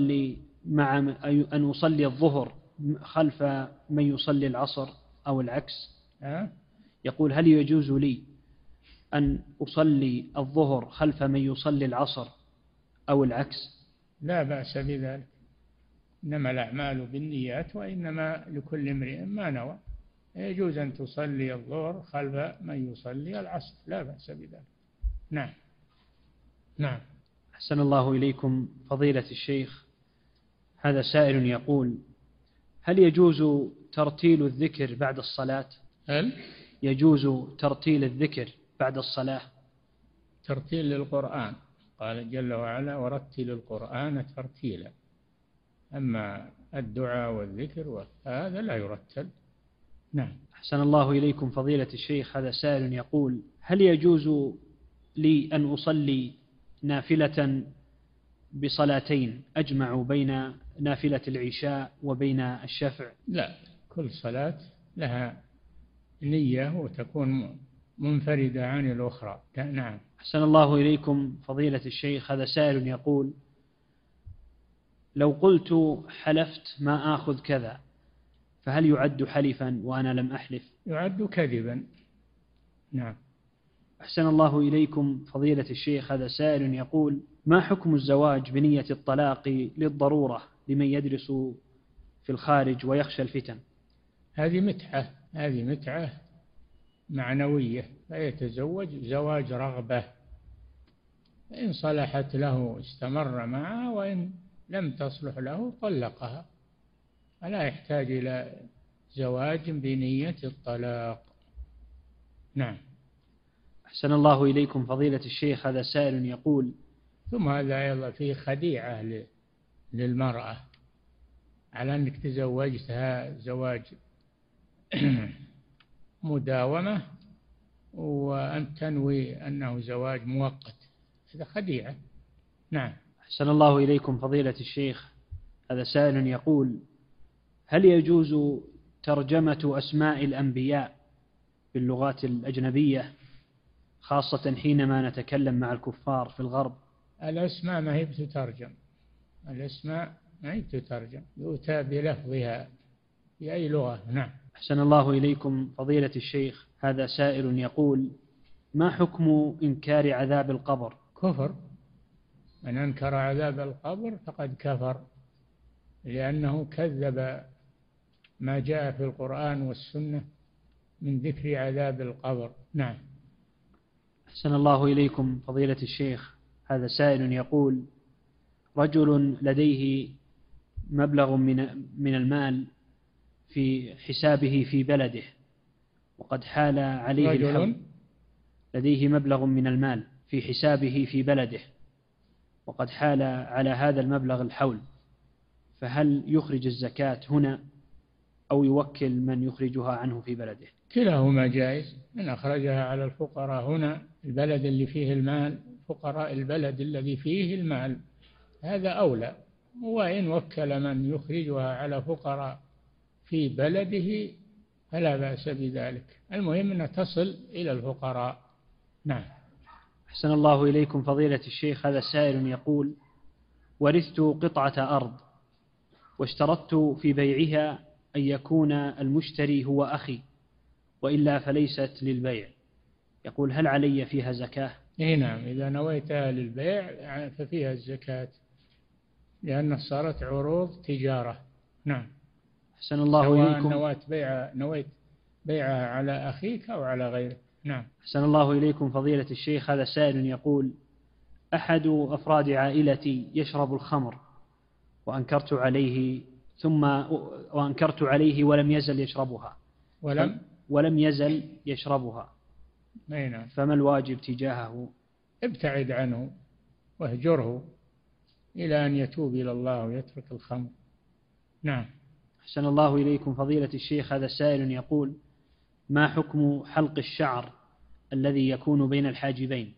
أصلي الظهر خلف من يصلي العصر أو العكس؟ يقول: هل يجوز لي أن أصلي الظهر خلف من يصلي العصر أو العكس؟ لا بأس بذلك، إنما الأعمال بالنيات وإنما لكل امرئ ما نوى. يجوز أن تصلي الظهر خلف من يصلي العصر، لا بأس بذلك. نعم. نعم. أحسن الله إليكم فضيلة الشيخ، هذا سائل يقول: هل يجوز ترتيل الذكر بعد الصلاة؟ يجوز ترتيل الذكر بعد الصلاة؟ ترتيل للقرآن، قال جل وعلا: ورتل القرآن ترتيلا. أما الدعاء والذكر هذا لا يرتل. نعم. أحسن الله إليكم فضيلة الشيخ، هذا سائل يقول: هل يجوز لي أن أصلي نافلة بصلاتين أجمع بين نافلة العشاء وبين الشفع؟ لا، كل صلاة لها نية وتكون منفردة عن الأخرى. نعم. أحسن الله إليكم فضيلة الشيخ، هذا سائل يقول: لو قلت حلفت ما آخذ كذا فهل يعد حلفا وأنا لم أحلف؟ يعد كذبا. نعم. أحسن الله إليكم فضيلة الشيخ، هذا سائل يقول: ما حكم الزواج بنية الطلاق للضرورة لمن يدرس في الخارج ويخشى الفتن؟ هذه متعة معنوية، فيتزوج زواج رغبة، إن صلحت له استمر معها، وإن لم تصلح له طلقها، فلا يحتاج إلى زواج بنية الطلاق. نعم. أحسن الله إليكم فضيلة الشيخ، هذا سائل يقول: ثم هذا أيضا فيه خديعة للمرأة على أنك تزوجتها زواج مداومة وأن تنوي أنه زواج مؤقت، هذا خديعة. نعم. أحسن الله إليكم فضيلة الشيخ، هذا سائل يقول: هل يجوز ترجمة أسماء الأنبياء باللغات الأجنبية خاصة حينما نتكلم مع الكفار في الغرب؟ الأسماء ما هي بتترجم، الأسماء ما هي بتترجم، يؤتى بلفظها في أي لغة. نعم. أحسن الله إليكم فضيلة الشيخ، هذا سائل يقول: ما حكم إنكار عذاب القبر؟ كفر، من أنكر عذاب القبر فقد كفر، لأنه كذب ما جاء في القرآن والسنة من ذكر عذاب القبر. نعم. أحسن الله إليكم فضيلة الشيخ، هذا سائل يقول: رجل لديه مبلغ من المال في حسابه في بلده، وقد حال عليه الحول. لديه مبلغ من المال في حسابه في بلده، وقد حال على هذا المبلغ الحول، فهل يخرج الزكاة هنا أو يوكل من يخرجها عنه في بلده؟ كلاهما جائز، من أخرجها على الفقراء هنا البلد اللي فيه المال، فقراء البلد الذي فيه المال، هذا أولى، وإن وكل من يخرجها على فقراء في بلده فلا بأس بذلك، المهم أن تصل إلى الفقراء. نعم. أحسن الله إليكم فضيلة الشيخ. هذا سائل يقول: ورثت قطعة أرض واشترطت في بيعها أن يكون المشتري هو أخي، وإلا فليست للبيع. يقول: هل علي فيها زكاة؟ نعم، إذا نويتها للبيع ففيها الزكاة، لأنها صارت عروض تجارة. نعم. أحسن الله سواء إليكم. نويت بيعها على أخيك أو على غيرك. نعم. أحسن الله إليكم فضيلة الشيخ. هذا سائل يقول: أحد أفراد عائلتي يشرب الخمر وأنكرت عليه ولم يزل يشربها. ولم يزل يشربها. نعم. فما الواجب تجاهه؟ ابتعد عنه واهجره إلى أن يتوب إلى الله ويترك الخمر. نعم. أحسن الله إليكم فضيلة الشيخ. هذا سائل يقول: ما حكم حلق الشعر الذي يكون بين الحاجبين؟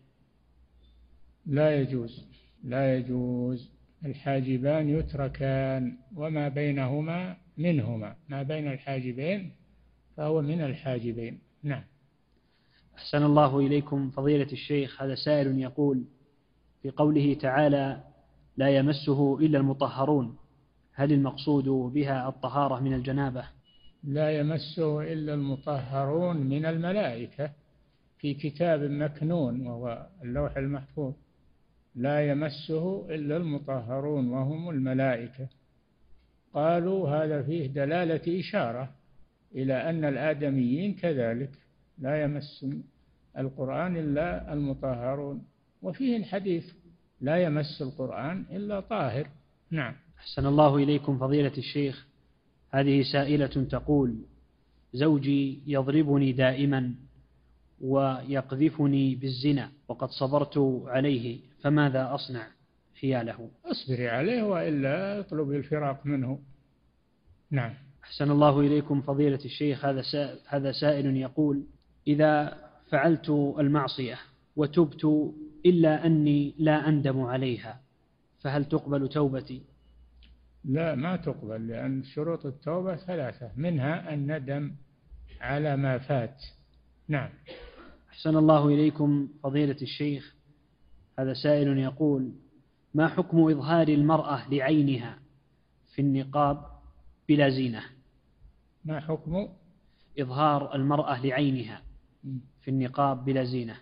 لا يجوز، لا يجوز. الحاجبان يتركان، وما بينهما منهما، ما بين الحاجبين فهو من الحاجبين. نعم. أحسن الله إليكم فضيلة الشيخ. هذا سائل يقول: في قوله تعالى: لا يمسه إلا المطهرون، هل المقصود بها الطهارة من الجنابة؟ لا يمسه إلا المطهرون من الملائكة في كتاب مكنون وهو اللوح المحفوظ. لا يمسه إلا المطهرون وهم الملائكة. قالوا هذا فيه دلالة إشارة إلى أن الآدميين كذلك لا يمس القرآن إلا المطهرون، وفيه الحديث: لا يمس القرآن إلا طاهر. نعم. أحسن الله إليكم فضيلة الشيخ. هذه سائلة تقول: زوجي يضربني دائما ويقذفني بالزنا وقد صبرت عليه، فماذا أصنع حياله؟ اصبري عليه، وإلا اطلب الفراق منه. نعم. أحسن الله إليكم فضيلة الشيخ. هذا سائل يقول: إذا فعلت المعصية وتبت إلا أني لا أندم عليها، فهل تقبل توبتي؟ لا، ما تقبل، لأن شروط التوبة 3، منها الندم على ما فات. نعم. أحسن الله إليكم فضيلة الشيخ. هذا سائل يقول: ما حكم إظهار المرأة لعينها في النقاب بلا زينة؟ ما حكم إظهار المرأة لعينها في النقاب بلا زينة؟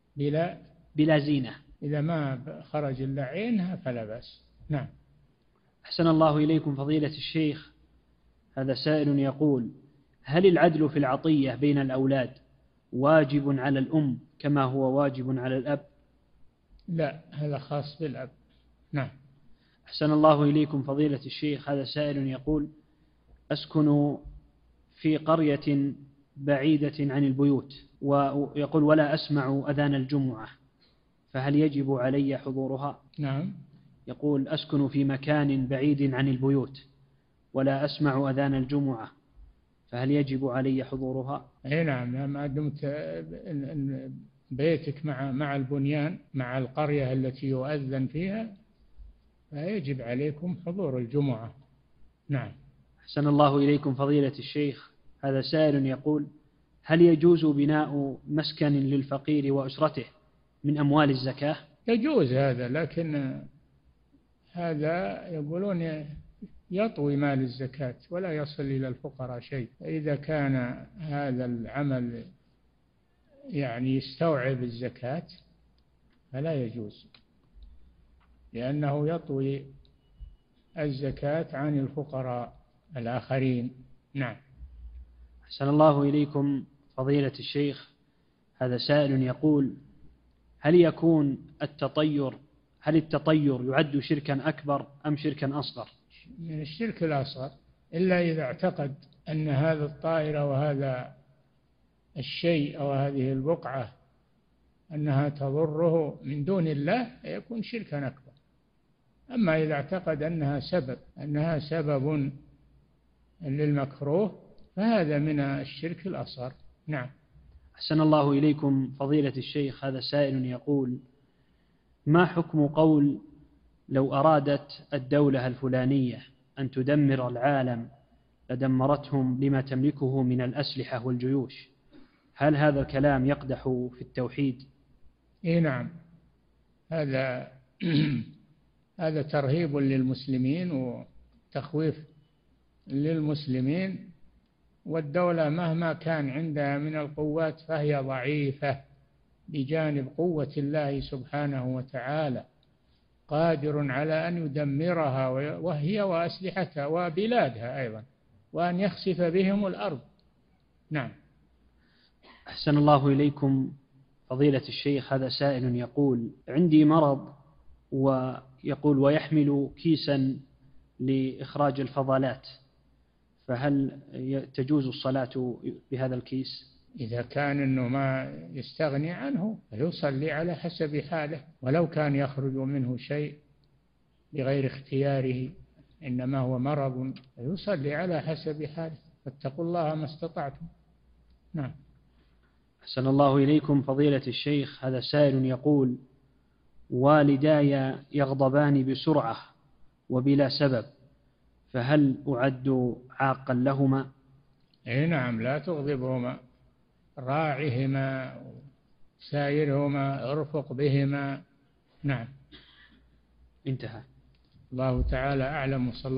بلا زينة. إذا ما خرج إلا عينها فلا بأس. نعم. أحسن الله إليكم فضيلة الشيخ. هذا سائل يقول: هل العدل في العطية بين الأولاد واجب على الأم كما هو واجب على الأب؟ لا، هذا خاص بالأب. نعم. أحسن الله إليكم فضيلة الشيخ. هذا سائل يقول: أسكن في قرية بعيدة عن البيوت، ويقول: ولا أسمع أذان الجمعة، فهل يجب علي حضورها؟ نعم. يقول: أسكن في مكان بعيد عن البيوت ولا أسمع أذان الجمعة، فهل يجب علي حضورها؟ أي نعم، ما دمت بيتك مع البنيان، مع القرية التي يؤذن فيها، فيجب عليكم حضور الجمعة. نعم. أحسن الله إليكم فضيلة الشيخ. هذا سائل يقول: هل يجوز بناء مسكن للفقير وأسرته من أموال الزكاة؟ يجوز هذا، لكن هذا يقولون يطوي مال الزكاة ولا يصل إلى الفقراء شيء. إذا كان هذا العمل يعني يستوعب الزكاة فلا يجوز، لأنه يطوي الزكاة عن الفقراء الآخرين. نعم. أحسن الله إليكم فضيلة الشيخ. هذا سائل يقول: هل التطير يعد شركا أكبر أم شركا أصغر؟ من الشرك الأصغر، إلا إذا اعتقد أن هذا الطائر وهذا الشيء أو هذه البقعة أنها تضره من دون الله، يكون شركا أكبر. أما إذا اعتقد أنها سبب للمكروه فهذا من الشرك الأصغر. نعم. أحسن الله إليكم فضيلة الشيخ. هذا سائل يقول: ما حكم قول: لو أرادت الدولة الفلانية أن تدمر العالم لدمرتهم لما تملكه من الأسلحة والجيوش، هل هذا الكلام يقدح في التوحيد؟ إيه نعم، هذا هذا ترهيب للمسلمين وتخويف للمسلمين، والدولة مهما كان عندها من القوات فهي ضعيفة بجانب قوة الله سبحانه وتعالى، قادر على أن يدمرها وهي وأسلحتها وبلادها أيضا، وأن يخسف بهم الأرض. نعم. أحسن الله إليكم فضيلة الشيخ، هذا سائل يقول: عندي مرض، ويقول ويحمل كيسا لإخراج الفضلات، فهل تجوز الصلاة بهذا الكيس؟ إذا كان أنه ما يستغني عنه فيصلي على حسب حاله، ولو كان يخرج منه شيء بغير اختياره إنما هو مرض فيصلي على حسب حاله، فاتقوا الله ما استطعتم. نعم. أحسن الله إليكم فضيلة الشيخ، هذا سائل يقول: والداي يغضبان بسرعة وبلا سبب، فهل أعد عاقا لهما؟ أي نعم، لا تغضبهما، راعهما سايرهما، ارفق بهما. نعم. انتهى. الله تعالى أعلم. وصلى